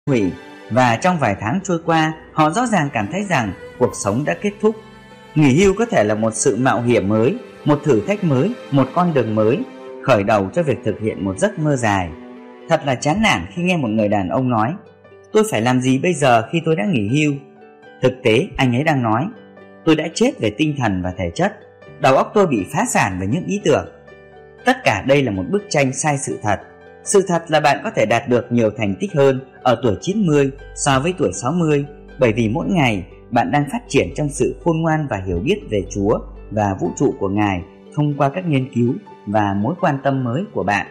hủy, và trong vài tháng trôi qua, họ rõ ràng cảm thấy rằng cuộc sống đã kết thúc. Nghỉ hưu có thể là một sự mạo hiểm mới, một thử thách mới, một con đường mới, khởi đầu cho việc thực hiện một giấc mơ dài. Thật là chán nản khi nghe một người đàn ông nói: "Tôi phải làm gì bây giờ khi tôi đã nghỉ hưu?" Thực tế, anh ấy đang nói: "Tôi đã chết về tinh thần và thể chất, đầu óc tôi bị phá sản về những ý tưởng." Tất cả đây là một bức tranh sai sự thật. Sự thật là bạn có thể đạt được nhiều thành tích hơn ở tuổi 90 so với tuổi 60, bởi vì mỗi ngày bạn đang phát triển trong sự khôn ngoan và hiểu biết về Chúa và vũ trụ của Ngài thông qua các nghiên cứu và mối quan tâm mới của bạn.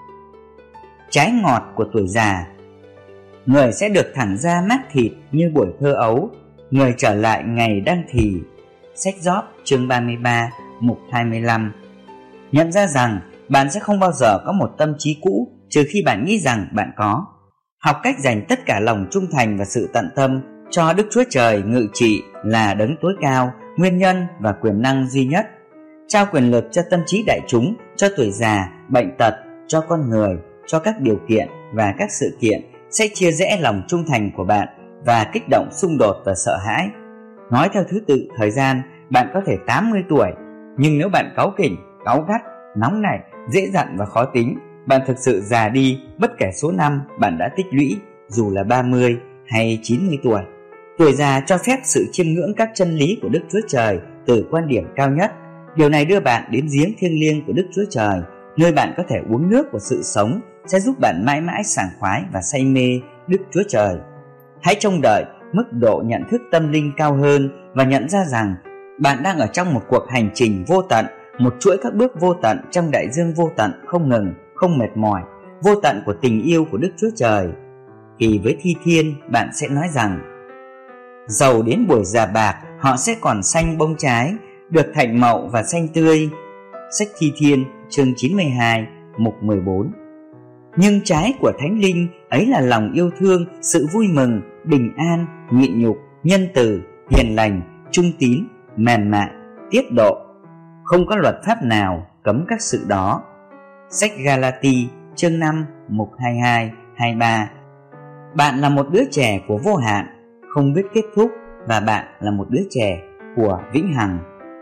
Trái ngọt của tuổi già. Người sẽ được thẳng ra mát thịt như buổi thơ ấu, người trở lại ngày đang thì. Sách Gióp chương 33 mục 25. Nhận ra rằng bạn sẽ không bao giờ có một tâm trí cũ trừ khi bạn nghĩ rằng bạn có. Học cách dành tất cả lòng trung thành và sự tận tâm cho Đức Chúa Trời ngự trị là đấng tối cao, nguyên nhân và quyền năng duy nhất. Trao quyền lực cho tâm trí đại chúng, cho tuổi già, bệnh tật, cho con người, cho các điều kiện và các sự kiện sẽ chia rẽ lòng trung thành của bạn và kích động xung đột và sợ hãi. Nói theo thứ tự thời gian, bạn có thể 80 tuổi, nhưng nếu bạn cáu kỉnh, cáu gắt, nóng nảy, dễ giận và khó tính, bạn thực sự già đi bất kể số năm bạn đã tích lũy, dù là 30 hay 90 tuổi. Tuổi già cho phép sự chiêm ngưỡng các chân lý của Đức Chúa Trời từ quan điểm cao nhất. Điều này đưa bạn đến giếng thiêng liêng của Đức Chúa Trời, nơi bạn có thể uống nước của sự sống, sẽ giúp bạn mãi mãi sảng khoái và say mê Đức Chúa Trời. Hãy trông đợi mức độ nhận thức tâm linh cao hơn và nhận ra rằng bạn đang ở trong một cuộc hành trình vô tận, một chuỗi các bước vô tận trong đại dương vô tận, không ngừng, không mệt mỏi, vô tận của tình yêu của Đức Chúa Trời. Thì với Thi Thiên, bạn sẽ nói rằng: "Dầu đến buổi già bạc, họ sẽ còn xanh bông trái, được thành mậu và xanh tươi." Sách Thi Thiên chương 92 mục 14. Nhưng trái của Thánh Linh ấy là lòng yêu thương, sự vui mừng, bình an, nhịn nhục, nhân từ, hiền lành, trung tín, mềm mại, tiết độ. Không có luật pháp nào cấm các sự đó. Sách Galati chương 5 mục 22, 23. Bạn là một đứa trẻ của vô hạn, không biết kết thúc, và bạn là một đứa trẻ của vĩnh hằng.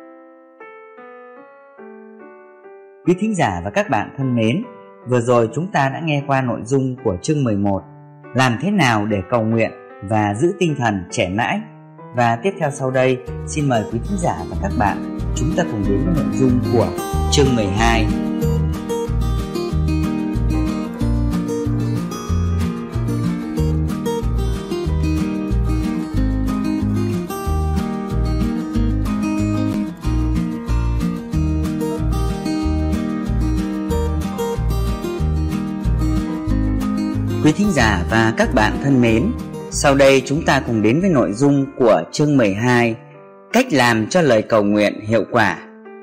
Quý thính giả và các bạn thân mến, vừa rồi chúng ta đã nghe qua nội dung của chương 11, làm thế nào để cầu nguyện và giữ tinh thần trẻ mãi. Và tiếp theo sau đây, xin mời quý thính giả và các bạn chúng ta cùng đến với nội dung của chương 12. Quý thính giả và các bạn thân mến, sau đây chúng ta cùng đến với nội dung của chương 12, cách làm cho lời cầu nguyện hiệu quả.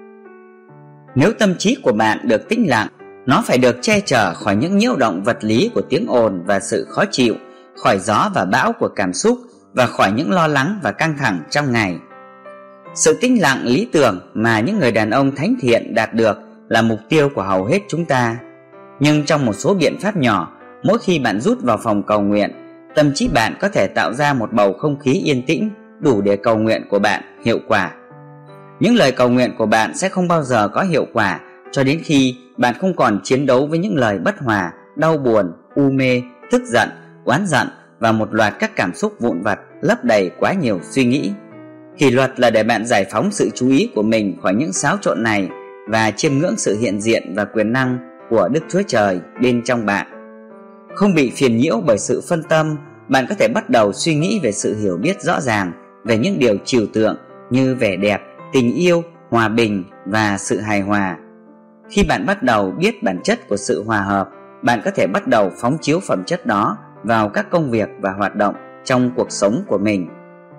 Nếu tâm trí của bạn được tĩnh lặng, nó phải được che chở khỏi những nhiễu động vật lý của tiếng ồn và sự khó chịu, khỏi gió và bão của cảm xúc và khỏi những lo lắng và căng thẳng trong ngày. Sự tĩnh lặng lý tưởng mà những người đàn ông thánh thiện đạt được là mục tiêu của hầu hết chúng ta. Nhưng trong một số biện pháp nhỏ, mỗi khi bạn rút vào phòng cầu nguyện, tâm trí bạn có thể tạo ra một bầu không khí yên tĩnh đủ để cầu nguyện của bạn hiệu quả. Những lời cầu nguyện của bạn sẽ không bao giờ có hiệu quả cho đến khi bạn không còn chiến đấu với những lời bất hòa, đau buồn, u mê, tức giận, oán giận và một loạt các cảm xúc vụn vặt lấp đầy quá nhiều suy nghĩ. Kỷ luật là để bạn giải phóng sự chú ý của mình khỏi những xáo trộn này và chiêm ngưỡng sự hiện diện và quyền năng của Đức Chúa Trời bên trong bạn. Không bị phiền nhiễu bởi sự phân tâm, bạn có thể bắt đầu suy nghĩ về sự hiểu biết rõ ràng về những điều trừu tượng như vẻ đẹp, tình yêu, hòa bình và sự hài hòa. Khi bạn bắt đầu biết bản chất của sự hòa hợp, bạn có thể bắt đầu phóng chiếu phẩm chất đó vào các công việc và hoạt động trong cuộc sống của mình.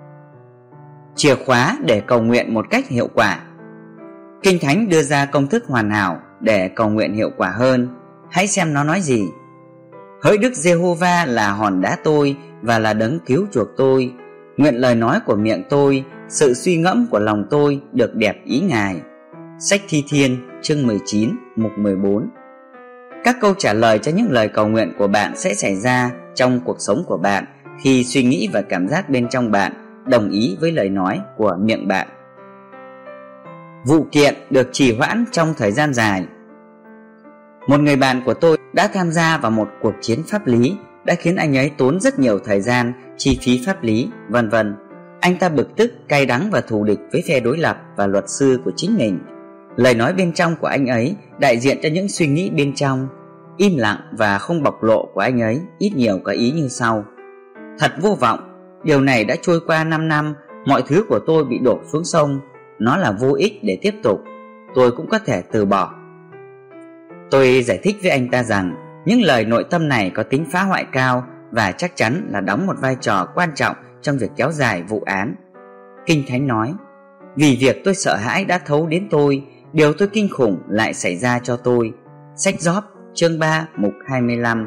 Chìa khóa để cầu nguyện một cách hiệu quả. Kinh Thánh đưa ra công thức hoàn hảo để cầu nguyện hiệu quả hơn. Hãy xem nó nói gì. Hỡi Đức Giê-hô-va là hòn đá tôi và là đấng cứu chuộc tôi. Nguyện lời nói của miệng tôi, sự suy ngẫm của lòng tôi được đẹp ý Ngài. Sách Thi Thiên chương 19 mục 14. Các câu trả lời cho những lời cầu nguyện của bạn sẽ xảy ra trong cuộc sống của bạn khi suy nghĩ và cảm giác bên trong bạn đồng ý với lời nói của miệng bạn. Vụ kiện được trì hoãn trong thời gian dài. Một người bạn của tôi đã tham gia vào một cuộc chiến pháp lý đã khiến anh ấy tốn rất nhiều thời gian, chi phí pháp lý, vân vân. Anh ta bực tức, cay đắng và thù địch với phe đối lập và luật sư của chính mình. Lời nói bên trong của anh ấy đại diện cho những suy nghĩ bên trong, im lặng và không bộc lộ của anh ấy ít nhiều có ý như sau: thật vô vọng, điều này đã trôi qua 5 năm, mọi thứ của tôi bị đổ xuống sông, nó là vô ích để tiếp tục, tôi cũng có thể từ bỏ. Tôi giải thích với anh ta rằng những lời nội tâm này có tính phá hoại cao và chắc chắn là đóng một vai trò quan trọng trong việc kéo dài vụ án. Kinh Thánh nói: vì việc tôi sợ hãi đã thấu đến tôi, điều tôi kinh khủng lại xảy ra cho tôi. Sách Gióp chương 3 mục 25.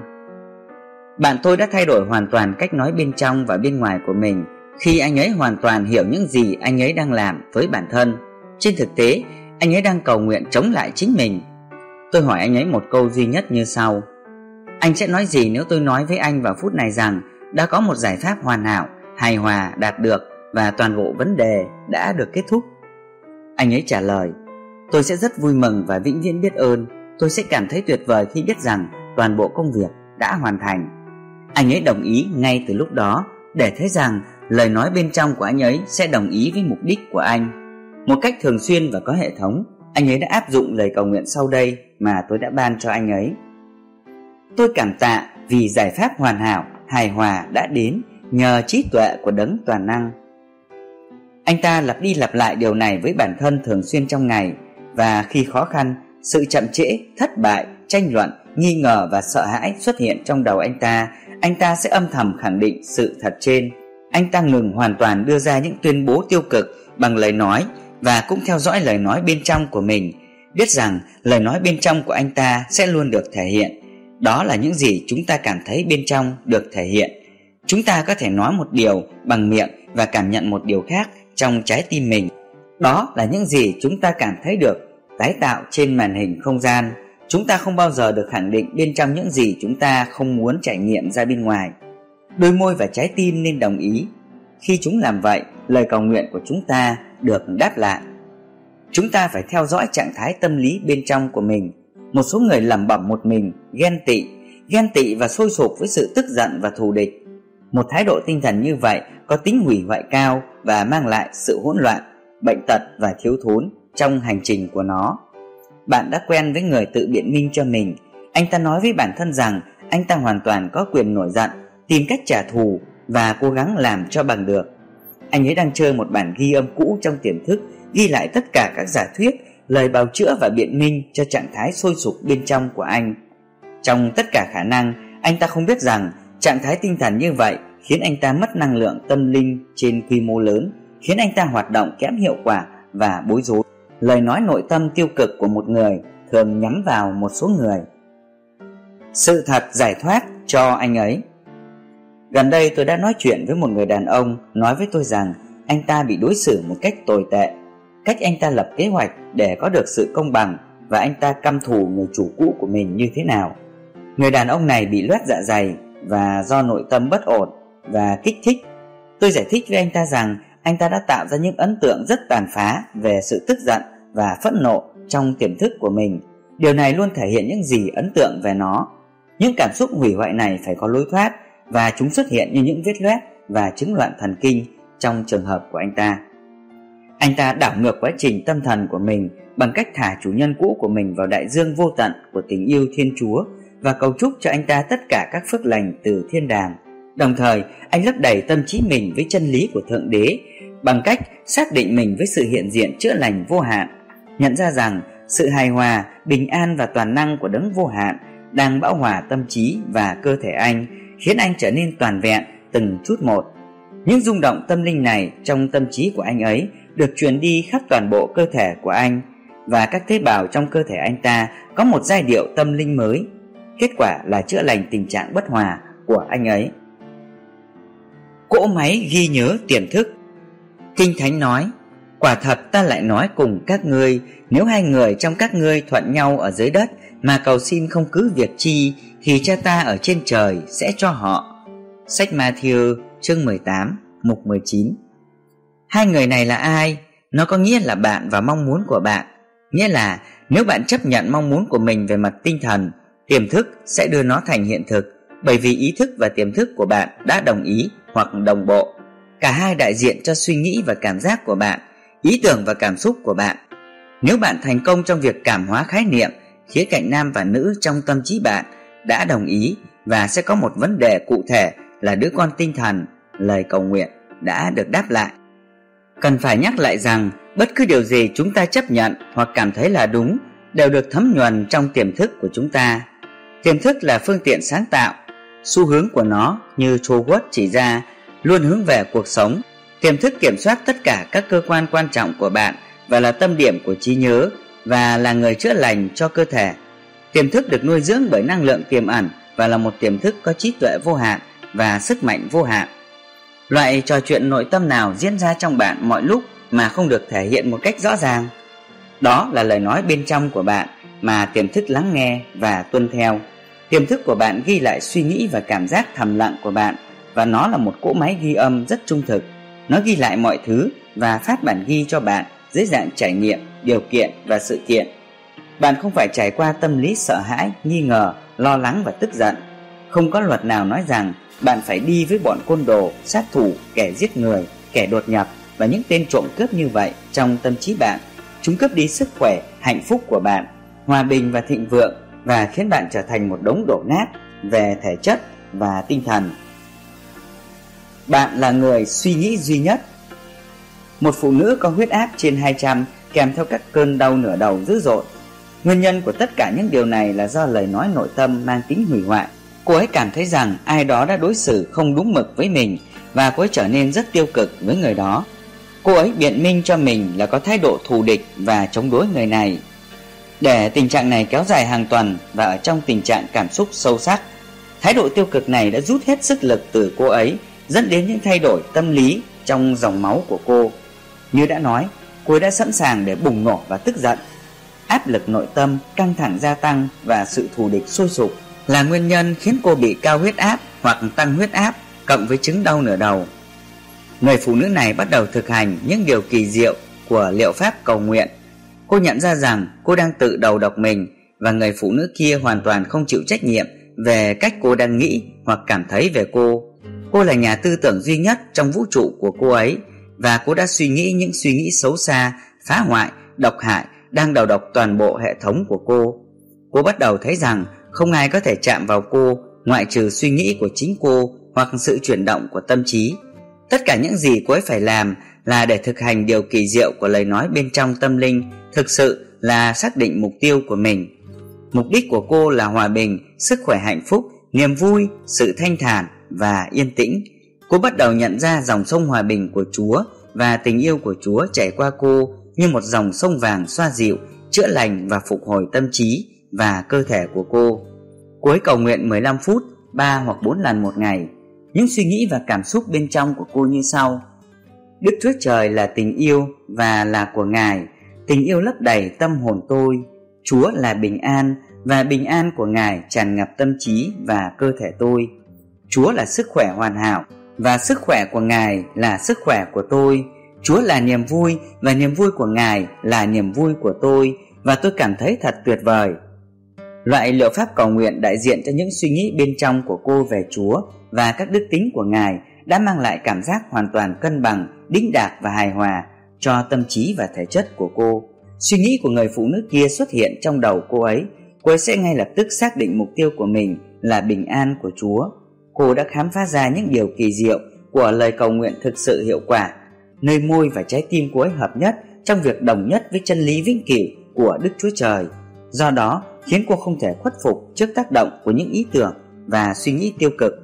Bạn tôi đã thay đổi hoàn toàn cách nói bên trong và bên ngoài của mình khi anh ấy hoàn toàn hiểu những gì anh ấy đang làm với bản thân. Trên thực tế, anh ấy đang cầu nguyện chống lại chính mình. Tôi hỏi anh ấy một câu duy nhất như sau: anh sẽ nói gì nếu tôi nói với anh vào phút này rằng đã có một giải pháp hoàn hảo, hài hòa đạt được và toàn bộ vấn đề đã được kết thúc? Anh ấy trả lời: tôi sẽ rất vui mừng và vĩnh viễn biết ơn. Tôi sẽ cảm thấy tuyệt vời khi biết rằng toàn bộ công việc đã hoàn thành. Anh ấy đồng ý ngay từ lúc đó, để thấy rằng lời nói bên trong của anh ấy sẽ đồng ý với mục đích của anh. Một cách thường xuyên và có hệ thống, anh ấy đã áp dụng lời cầu nguyện sau đây mà tôi đã ban cho anh ấy. Tôi cảm tạ vì giải pháp hoàn hảo, hài hòa đã đến nhờ trí tuệ của Đấng toàn năng. Anh ta lặp đi lặp lại điều này với bản thân thường xuyên trong ngày, và khi khó khăn, sự chậm trễ, thất bại, tranh luận, nghi ngờ và sợ hãi xuất hiện trong đầu anh ta sẽ âm thầm khẳng định sự thật trên. Anh ta ngừng hoàn toàn đưa ra những tuyên bố tiêu cực bằng lời nói và cũng theo dõi lời nói bên trong của mình, biết rằng lời nói bên trong của anh ta sẽ luôn được thể hiện. Đó là những gì chúng ta cảm thấy bên trong được thể hiện. Chúng ta có thể nói một điều bằng miệng và cảm nhận một điều khác trong trái tim mình. Đó là những gì chúng ta cảm thấy được tái tạo trên màn hình không gian. Chúng ta không bao giờ được khẳng định bên trong những gì chúng ta không muốn trải nghiệm ra bên ngoài. Đôi môi và trái tim nên đồng ý. Khi chúng làm vậy, lời cầu nguyện của chúng ta được đáp lại. Chúng ta phải theo dõi trạng thái tâm lý bên trong của mình. Một số người lẩm bẩm một mình, ghen tị và sôi sục với sự tức giận và thù địch. Một thái độ tinh thần như vậy có tính hủy hoại cao và mang lại sự hỗn loạn, bệnh tật và thiếu thốn trong hành trình của nó. Bạn đã quen với người tự biện minh cho mình. Anh ta nói với bản thân rằng anh ta hoàn toàn có quyền nổi giận, tìm cách trả thù và cố gắng làm cho bằng được. Anh ấy đang chơi một bản ghi âm cũ trong tiềm thức, ghi lại tất cả các giả thuyết, lời bào chữa và biện minh cho trạng thái sôi sục bên trong của anh. Trong tất cả khả năng, anh ta không biết rằng trạng thái tinh thần như vậy khiến anh ta mất năng lượng tâm linh trên quy mô lớn, khiến anh ta hoạt động kém hiệu quả và bối rối. Lời nói nội tâm tiêu cực của một người thường nhắm vào một số người. Sự thật giải thoát cho anh ấy. Gần đây tôi đã nói chuyện với một người đàn ông, nói với tôi rằng anh ta bị đối xử một cách tồi tệ. Cách anh ta lập kế hoạch để có được sự công bằng và anh ta căm thù người chủ cũ của mình như thế nào. Người đàn ông này bị loét dạ dày và do nội tâm bất ổn và kích thích. Tôi giải thích với anh ta rằng anh ta đã tạo ra những ấn tượng rất tàn phá về sự tức giận và phẫn nộ trong tiềm thức của mình. Điều này luôn thể hiện những gì ấn tượng về nó. Những cảm xúc hủy hoại này phải có lối thoát, và chúng xuất hiện như những vết loét và chứng loạn thần kinh trong trường hợp của anh ta. Anh ta đảo ngược quá trình tâm thần của mình bằng cách thả chủ nhân cũ của mình vào đại dương vô tận của tình yêu Thiên Chúa và cầu chúc cho anh ta tất cả các phước lành từ thiên đàng. Đồng thời, anh lấp đầy tâm trí mình với chân lý của Thượng Đế bằng cách xác định mình với sự hiện diện chữa lành vô hạn, nhận ra rằng sự hài hòa, bình an và toàn năng của Đấng vô hạn đang bão hòa tâm trí và cơ thể anh, khiến anh trở nên toàn vẹn từng chút một. Những rung động tâm linh này trong tâm trí của anh ấy được truyền đi khắp toàn bộ cơ thể của anh, và các tế bào trong cơ thể anh ta có một giai điệu tâm linh mới. Kết quả là chữa lành tình trạng bất hòa của anh ấy. Cỗ máy ghi nhớ tiềm thức. Kinh Thánh nói: quả thật ta lại nói cùng các ngươi, nếu hai người trong các ngươi thuận nhau ở dưới đất mà cầu xin không cứ việc chi, thì Cha ta ở trên trời sẽ cho họ. Sách Matthew chương 18 mục 19. Hai người này là ai? Nó có nghĩa là bạn và mong muốn của bạn. Nghĩa là nếu bạn chấp nhận mong muốn của mình về mặt tinh thần, tiềm thức sẽ đưa nó thành hiện thực, bởi vì ý thức và tiềm thức của bạn đã đồng ý hoặc đồng bộ. Cả hai đại diện cho suy nghĩ và cảm giác của bạn, ý tưởng và cảm xúc của bạn. Nếu bạn thành công trong việc cảm hóa khái niệm, khía cạnh nam và nữ trong tâm trí bạn đã đồng ý và sẽ có một vấn đề cụ thể là đứa con tinh thần, lời cầu nguyện đã được đáp lại. Cần phải nhắc lại rằng bất cứ điều gì chúng ta chấp nhận hoặc cảm thấy là đúng đều được thấm nhuần trong tiềm thức của chúng ta. Tiềm thức là phương tiện sáng tạo. Xu hướng của nó, như Chowood chỉ ra, luôn hướng về cuộc sống. Tiềm thức kiểm soát tất cả các cơ quan quan trọng của bạn và là tâm điểm của trí nhớ và là người chữa lành cho cơ thể. Tiềm thức được nuôi dưỡng bởi năng lượng tiềm ẩn và là một tiềm thức có trí tuệ vô hạn và sức mạnh vô hạn. Loại trò chuyện nội tâm nào diễn ra trong bạn mọi lúc mà không được thể hiện một cách rõ ràng? Đó là lời nói bên trong của bạn mà tiềm thức lắng nghe và tuân theo. Tiềm thức của bạn ghi lại suy nghĩ và cảm giác thầm lặng của bạn, và nó là một cỗ máy ghi âm rất trung thực. Nó ghi lại mọi thứ và phát bản ghi cho bạn dưới dạng trải nghiệm, điều kiện và sự kiện. Bạn không phải trải qua tâm lý sợ hãi, nghi ngờ, lo lắng và tức giận. Không có luật nào nói rằng bạn phải đi với bọn côn đồ, sát thủ, kẻ giết người, kẻ đột nhập và những tên trộm cướp như vậy trong tâm trí bạn. Chúng cướp đi sức khỏe, hạnh phúc của bạn, hòa bình và thịnh vượng, và khiến bạn trở thành một đống đổ nát về thể chất và tinh thần. Bạn là người suy nghĩ duy nhất. Một phụ nữ có huyết áp trên 200 kèm theo các cơn đau nửa đầu dữ dội. Nguyên nhân của tất cả những điều này là do lời nói nội tâm mang tính hủy hoại. Cô ấy cảm thấy rằng ai đó đã đối xử không đúng mực với mình và cô ấy trở nên rất tiêu cực với người đó. Cô ấy biện minh cho mình là có thái độ thù địch và chống đối người này. Để tình trạng này kéo dài hàng tuần và ở trong tình trạng cảm xúc sâu sắc, thái độ tiêu cực này đã rút hết sức lực từ cô ấy, dẫn đến những thay đổi tâm lý trong dòng máu của cô. Như đã nói, cô ấy đã sẵn sàng để bùng nổ và tức giận. Áp lực nội tâm, căng thẳng gia tăng và sự thù địch sôi sục là nguyên nhân khiến cô bị cao huyết áp hoặc tăng huyết áp cộng với chứng đau nửa đầu. Người phụ nữ này bắt đầu thực hành những điều kỳ diệu của liệu pháp cầu nguyện. Cô nhận ra rằng cô đang tự đầu độc mình và người phụ nữ kia hoàn toàn không chịu trách nhiệm về cách cô đang nghĩ hoặc cảm thấy về cô. Cô là nhà tư tưởng duy nhất trong vũ trụ của cô ấy và cô đã suy nghĩ những suy nghĩ xấu xa, phá hoại, độc hại đang đầu độc toàn bộ hệ thống của cô. Cô bắt đầu thấy rằng không ai có thể chạm vào cô ngoại trừ suy nghĩ của chính cô hoặc sự chuyển động của tâm trí. Tất cả những gì cô ấy phải làm là để thực hành điều kỳ diệu của lời nói bên trong tâm linh, thực sự là xác định mục tiêu của mình. Mục đích của cô là hòa bình, sức khỏe, hạnh phúc, niềm vui, sự thanh thản và yên tĩnh. Cô bắt đầu nhận ra dòng sông hòa bình của Chúa và tình yêu của Chúa chảy qua cô như một dòng sông vàng xoa dịu, chữa lành và phục hồi tâm trí và cơ thể của cô. Cô ấy cầu nguyện 15 phút, 3 hoặc 4 lần một ngày. Những suy nghĩ và cảm xúc bên trong của cô như sau: Đức Chúa Trời là tình yêu và là của Ngài. Tình yêu lấp đầy tâm hồn tôi. Chúa là bình an và bình an của Ngài tràn ngập tâm trí và cơ thể tôi. Chúa là sức khỏe hoàn hảo và sức khỏe của Ngài là sức khỏe của tôi. Chúa là niềm vui và niềm vui của Ngài là niềm vui của tôi, và tôi cảm thấy thật tuyệt vời. Loại liệu pháp cầu nguyện đại diện cho những suy nghĩ bên trong của cô về Chúa và các đức tính của Ngài đã mang lại cảm giác hoàn toàn cân bằng, đĩnh đạc và hài hòa cho tâm trí và thể chất của cô. Suy nghĩ của người phụ nữ kia xuất hiện trong đầu cô ấy sẽ ngay lập tức xác định mục tiêu của mình là bình an của Chúa. Cô đã khám phá ra những điều kỳ diệu của lời cầu nguyện thực sự hiệu quả, nơi môi và trái tim cô ấy hợp nhất trong việc đồng nhất với chân lý vĩnh cửu của Đức Chúa Trời. Do đó khiến cô không thể khuất phục trước tác động của những ý tưởng và suy nghĩ tiêu cực.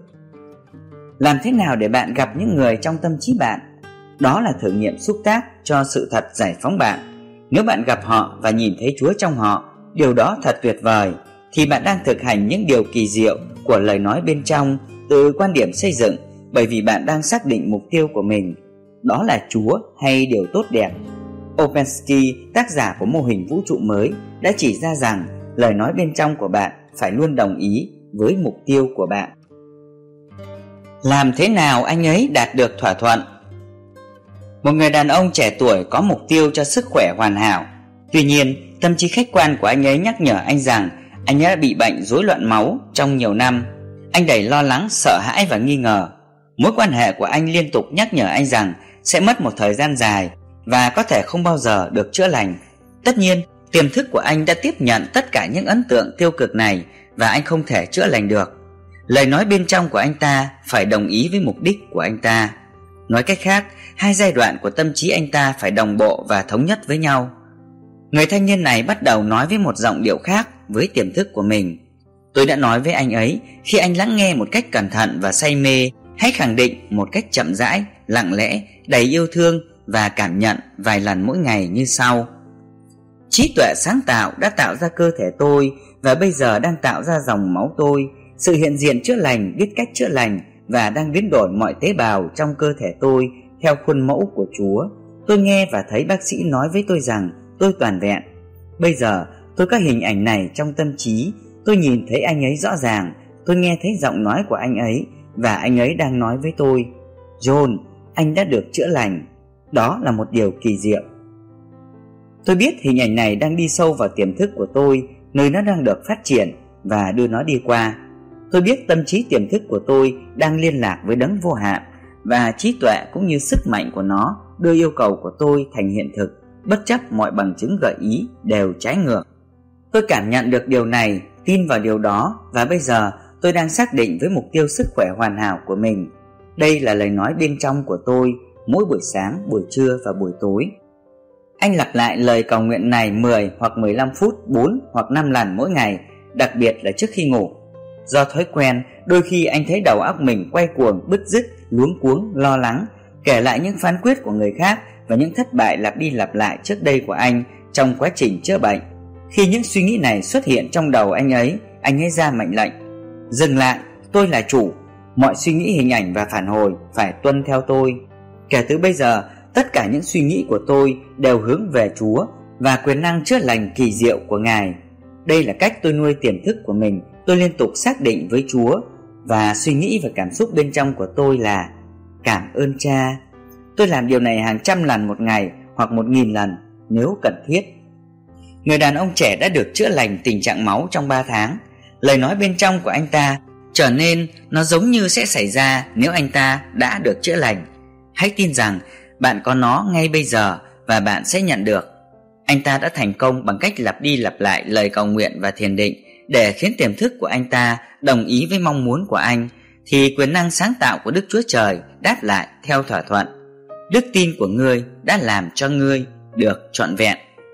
Làm thế nào để bạn gặp những người trong tâm trí bạn? Đó là thử nghiệm xúc tác cho sự thật giải phóng bạn. Nếu bạn gặp họ và nhìn thấy Chúa trong họ, điều đó thật tuyệt vời, thì bạn đang thực hành những điều kỳ diệu của lời nói bên trong từ quan điểm xây dựng, bởi vì bạn đang xác định mục tiêu của mình. Đó là Chúa hay điều tốt đẹp. Opensky, tác giả của mô hình vũ trụ mới, đã chỉ ra rằng lời nói bên trong của bạn phải luôn đồng ý với mục tiêu của bạn. Làm thế nào anh ấy đạt được thỏa thuận? Một người đàn ông trẻ tuổi có mục tiêu cho sức khỏe hoàn hảo. Tuy nhiên, tâm trí khách quan của anh ấy nhắc nhở anh rằng anh ấy đã bị bệnh rối loạn máu trong nhiều năm. Anh đầy lo lắng, sợ hãi và nghi ngờ. Mối quan hệ của anh liên tục nhắc nhở anh rằng sẽ mất một thời gian dài và có thể không bao giờ được chữa lành. Tất nhiên, tiềm thức của anh đã tiếp nhận tất cả những ấn tượng tiêu cực này và anh không thể chữa lành được. Lời nói bên trong của anh ta phải đồng ý với mục đích của anh ta. Nói cách khác, hai giai đoạn của tâm trí anh ta phải đồng bộ và thống nhất với nhau. Người thanh niên này bắt đầu nói với một giọng điệu khác với tiềm thức của mình. Tôi đã nói với anh ấy, khi anh lắng nghe một cách cẩn thận và say mê, hãy khẳng định một cách chậm rãi, lặng lẽ, đầy yêu thương và cảm nhận vài lần mỗi ngày như sau. Trí tuệ sáng tạo đã tạo ra cơ thể tôi và bây giờ đang tạo ra dòng máu tôi. Sự hiện diện chữa lành biết cách chữa lành và đang biến đổi mọi tế bào trong cơ thể tôi theo khuôn mẫu của Chúa. Tôi nghe và thấy bác sĩ nói với tôi rằng tôi toàn vẹn. Bây giờ tôi có hình ảnh này trong tâm trí. Tôi nhìn thấy anh ấy rõ ràng. Tôi nghe thấy giọng nói của anh ấy và anh ấy đang nói với tôi: John, anh đã được chữa lành. Đó là một điều kỳ diệu. Tôi biết hình ảnh này đang đi sâu vào tiềm thức của tôi, nơi nó đang được phát triển và đưa nó đi qua. Tôi biết tâm trí tiềm thức của tôi đang liên lạc với đấng vô hạn, và trí tuệ cũng như sức mạnh của nó đưa yêu cầu của tôi thành hiện thực, bất chấp mọi bằng chứng gợi ý đều trái ngược. Tôi cảm nhận được điều này, tin vào điều đó, và bây giờ tôi đang xác định với mục tiêu sức khỏe hoàn hảo của mình. Đây là lời nói bên trong của tôi mỗi buổi sáng, buổi trưa và buổi tối. Anh lặp lại lời cầu nguyện này 10 hoặc 15 phút, 4 hoặc 5 lần mỗi ngày, đặc biệt là trước khi ngủ. Do thói quen, đôi khi anh thấy đầu óc mình quay cuồng, bứt rứt, luống cuống, lo lắng, kể lại những phán quyết của người khác và những thất bại lặp đi lặp lại trước đây của anh trong quá trình chữa bệnh. Khi những suy nghĩ này xuất hiện trong đầu anh ấy ra mệnh lệnh: dừng lại, tôi là chủ. Mọi suy nghĩ, hình ảnh và phản hồi phải tuân theo tôi. Kể từ bây giờ, tất cả những suy nghĩ của tôi đều hướng về Chúa và quyền năng chữa lành kỳ diệu của Ngài. Đây là cách tôi nuôi tiềm thức của mình. Tôi liên tục xác định với Chúa, và suy nghĩ và cảm xúc bên trong của tôi là: cảm ơn Cha. Tôi làm điều này hàng trăm lần một ngày hoặc 1000 lần nếu cần thiết. Người đàn ông trẻ đã được chữa lành tình trạng máu trong 3 tháng. Lời nói bên trong của anh ta trở nên nó giống như sẽ xảy ra nếu anh ta đã được chữa lành. Hãy tin rằng bạn có nó ngay bây giờ và bạn sẽ nhận được. Anh ta đã thành công bằng cách lặp đi lặp lại lời cầu nguyện và thiền định để khiến tiềm thức của anh ta đồng ý với mong muốn của anh, thì quyền năng sáng tạo của Đức Chúa Trời đáp lại theo thỏa thuận. Đức tin của ngươi đã làm cho ngươi được trọn vẹn.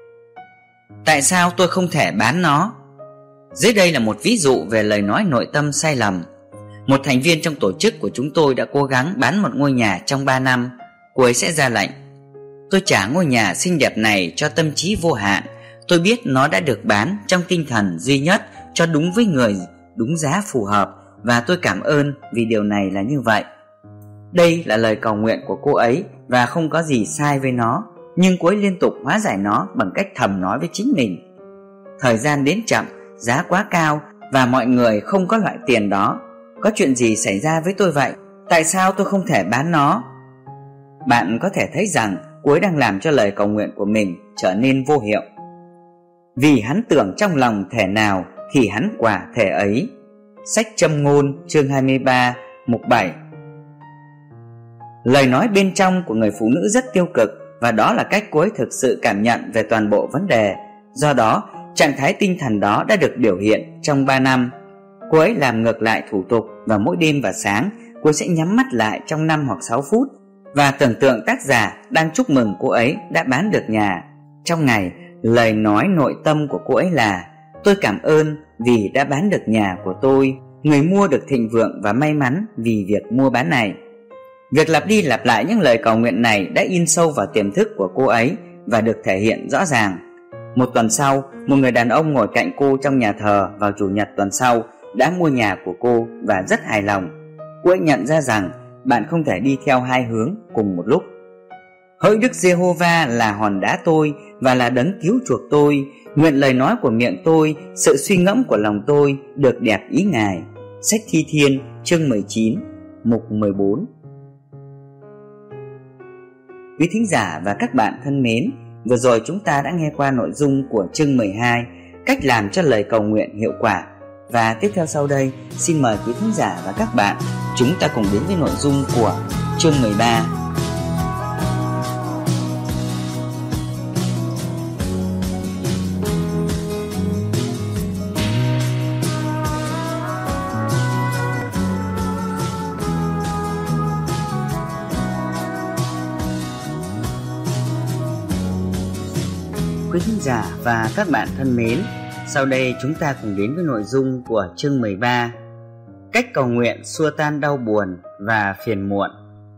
Tại sao tôi không thể bán nó? Dưới đây là một ví dụ về lời nói nội tâm sai lầm. Một thành viên trong tổ chức của chúng tôi đã cố gắng bán một ngôi nhà trong 3 năm. Cô ấy sẽ ra lệnh: tôi trả ngôi nhà xinh đẹp này cho tâm trí vô hạn. Tôi biết nó đã được bán trong tinh thần duy nhất, cho đúng với người, đúng giá phù hợp, và tôi cảm ơn vì điều này là như vậy. Đây là lời cầu nguyện của cô ấy và không có gì sai với nó, nhưng cô ấy liên tục hóa giải nó bằng cách thầm nói với chính mình: thời gian đến chậm, giá quá cao và mọi người không có loại tiền đó. Có chuyện gì xảy ra với tôi vậy? Tại sao tôi không thể bán nó? Bạn có thể thấy rằng cô ấy đang làm cho lời cầu nguyện của mình trở nên vô hiệu. Vì hắn tưởng trong lòng thể nào thì hắn quả thể ấy. Sách Châm ngôn chương 23 mục 7. Lời nói bên trong của người phụ nữ rất tiêu cực, và đó là cách cô ấy thực sự cảm nhận về toàn bộ vấn đề. Do đó, trạng thái tinh thần đó đã được biểu hiện trong 3 năm. Cô ấy làm ngược lại thủ tục, và mỗi đêm và sáng cô ấy sẽ nhắm mắt lại trong 5 hoặc 6 phút và tưởng tượng tác giả đang chúc mừng cô ấy đã bán được nhà. Trong ngày, lời nói nội tâm của cô ấy là: tôi cảm ơn vì đã bán được nhà của tôi. Người mua được thịnh vượng và may mắn vì việc mua bán này. Việc lặp đi lặp lại những lời cầu nguyện này đã in sâu vào tiềm thức của cô ấy và được thể hiện rõ ràng. Một tuần sau, một người đàn ông ngồi cạnh cô trong nhà thờ vào Chủ nhật tuần sau đã mua nhà của cô và rất hài lòng. Cô ấy nhận ra rằng bạn không thể đi theo hai hướng cùng một lúc. Hỡi Đức Giê-hô-va là hòn đá tôi và là đấng cứu chuộc tôi, nguyện lời nói của miệng tôi, sự suy ngẫm của lòng tôi được đẹp ý Ngài. Sách Thi Thiên chương 19. mục 14. Quý thính giả và các bạn thân mến, vừa rồi chúng ta đã nghe qua nội dung của chương 12, cách làm cho lời cầu nguyện hiệu quả. Và tiếp theo sau đây, xin mời quý thính giả và các bạn chúng ta cùng đến với nội dung của chương 13. Quý thính giả và các bạn thân mến, sau đây chúng ta cùng đến với nội dung của chương 13, cách cầu nguyện xua tan đau buồn và phiền muộn.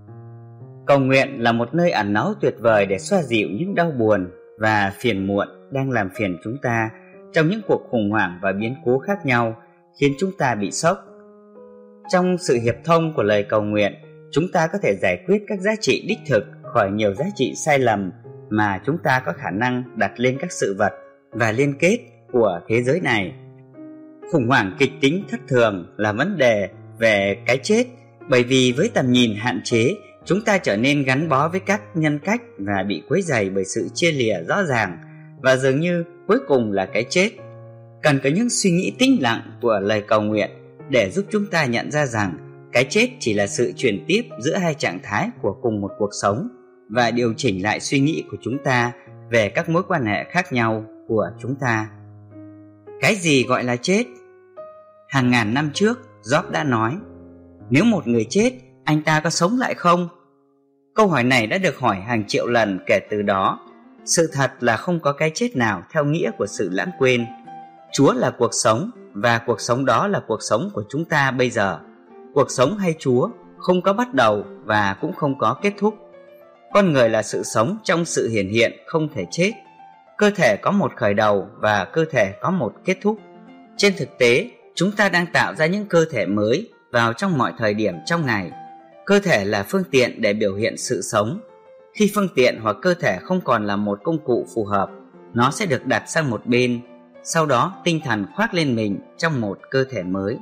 Cầu nguyện là một nơi ẩn náu tuyệt vời để xoa dịu những đau buồn và phiền muộn đang làm phiền chúng ta trong những cuộc khủng hoảng và biến cố khác nhau, khiến chúng ta bị sốc. Trong sự hiệp thông của lời cầu nguyện, chúng ta có thể giải quyết các giá trị đích thực khỏi nhiều giá trị sai lầm mà chúng ta có khả năng đặt lên các sự vật và liên kết của thế giới này. Khủng hoảng kịch tính thất thường là vấn đề về cái chết, bởi vì với tầm nhìn hạn chế, chúng ta trở nên gắn bó với các nhân cách và bị quấy rầy bởi sự chia lìa rõ ràng, và dường như cuối cùng là cái chết. Cần có những suy nghĩ tĩnh lặng của lời cầu nguyện để giúp chúng ta nhận ra rằng cái chết chỉ là sự chuyển tiếp giữa hai trạng thái của cùng một cuộc sống, và điều chỉnh lại suy nghĩ của chúng ta về các mối quan hệ khác nhau của chúng ta. Cái gì gọi là chết? Hàng ngàn năm trước, Job đã nói, nếu một người chết, anh ta có sống lại không? Câu hỏi này đã được hỏi hàng triệu lần kể từ đó. Sự thật là không có cái chết nào theo nghĩa của sự lãng quên. Chúa là cuộc sống, và cuộc sống đó là cuộc sống của chúng ta bây giờ. Cuộc sống hay Chúa không có bắt đầu và cũng không có kết thúc. Con người là sự sống trong sự hiển hiện không thể chết. Cơ thể có một khởi đầu và cơ thể có một kết thúc. Trên thực tế, chúng ta đang tạo ra những cơ thể mới vào trong mọi thời điểm trong ngày. Cơ thể là phương tiện để biểu hiện sự sống. Khi phương tiện hoặc cơ thể không còn là một công cụ phù hợp, nó sẽ được đặt sang một bên. Sau đó tinh thần khoác lên mình trong một cơ thể mới.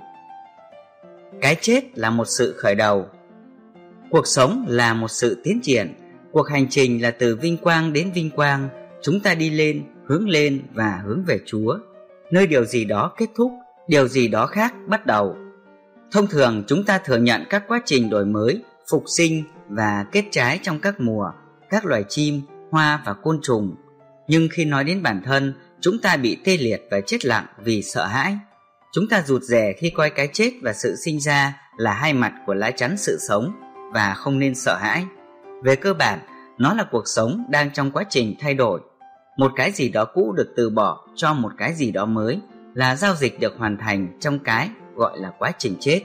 Cái chết là một sự khởi đầu. Cuộc sống là một sự tiến triển. Cuộc hành trình là từ vinh quang đến vinh quang. Chúng ta đi lên và hướng về Chúa, nơi điều gì đó kết thúc, điều gì đó khác bắt đầu. Thông thường chúng ta thừa nhận các quá trình đổi mới, phục sinh và kết trái trong các mùa, các loài chim, hoa và côn trùng. Nhưng khi nói đến bản thân, chúng ta bị tê liệt và chết lặng vì sợ hãi. Chúng ta rụt rè khi coi cái chết và sự sinh ra là hai mặt của lá chắn sự sống và không nên sợ hãi. Về cơ bản, nó là cuộc sống đang trong quá trình thay đổi. Một cái gì đó cũ được từ bỏ cho một cái gì đó mới là giao dịch được hoàn thành trong cái gọi là quá trình chết.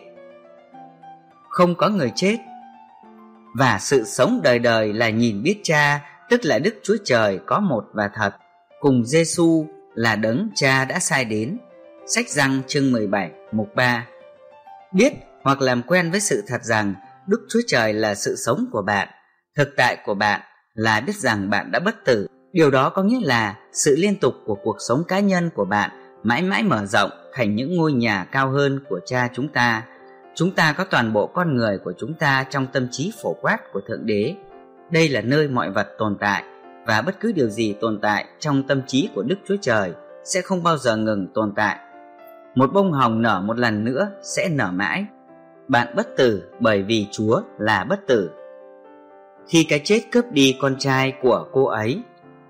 Không có người chết. Và sự sống đời đời là nhìn biết Cha, tức là Đức Chúa Trời có một và thật, cùng Giêsu là đấng Cha đã sai đến. Sách Giăng chương 17 mục 3. Biết hoặc làm quen với sự thật rằng Đức Chúa Trời là sự sống của bạn, thực tại của bạn là biết rằng bạn đã bất tử. Điều đó có nghĩa là sự liên tục của cuộc sống cá nhân của bạn mãi mãi mở rộng thành những ngôi nhà cao hơn của Cha chúng ta. Chúng ta có toàn bộ con người của chúng ta trong tâm trí phổ quát của Thượng Đế. Đây là nơi mọi vật tồn tại, và bất cứ điều gì tồn tại trong tâm trí của Đức Chúa Trời sẽ không bao giờ ngừng tồn tại. Một bông hồng nở một lần nữa sẽ nở mãi. Bạn bất tử bởi vì Chúa là bất tử. Khi cái chết cướp đi con trai của cô ấy.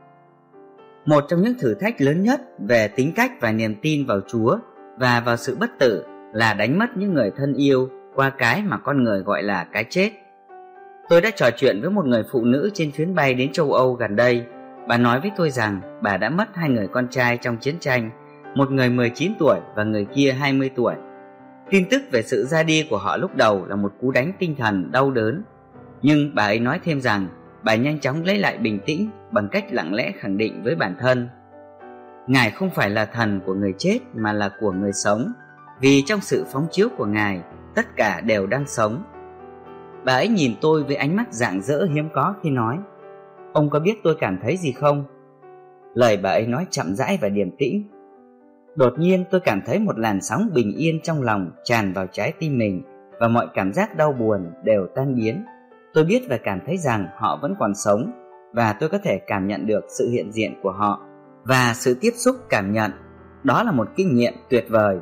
Một trong những thử thách lớn nhất về tính cách và niềm tin vào Chúa và vào sự bất tử là đánh mất những người thân yêu qua cái mà con người gọi là cái chết. Tôi đã trò chuyện với một người phụ nữ trên chuyến bay đến châu Âu gần đây. Bà nói với tôi rằng bà đã mất hai người con trai trong chiến tranh, một người 19 tuổi và người kia 20 tuổi. Tin tức về sự ra đi của họ lúc đầu là một cú đánh tinh thần đau đớn. Nhưng bà ấy nói thêm rằng bà nhanh chóng lấy lại bình tĩnh bằng cách lặng lẽ khẳng định với bản thân: Ngài không phải là thần của người chết mà là của người sống, vì trong sự phóng chiếu của Ngài, tất cả đều đang sống. Bà ấy nhìn tôi với ánh mắt rạng rỡ hiếm có khi nói: Ông có biết tôi cảm thấy gì không? Lời bà ấy nói chậm rãi và điềm tĩnh. Đột nhiên tôi cảm thấy một làn sóng bình yên trong lòng tràn vào trái tim mình và mọi cảm giác đau buồn đều tan biến. Tôi biết và cảm thấy rằng họ vẫn còn sống, và tôi có thể cảm nhận được sự hiện diện của họ và sự tiếp xúc cảm nhận. Đó là một kinh nghiệm tuyệt vời.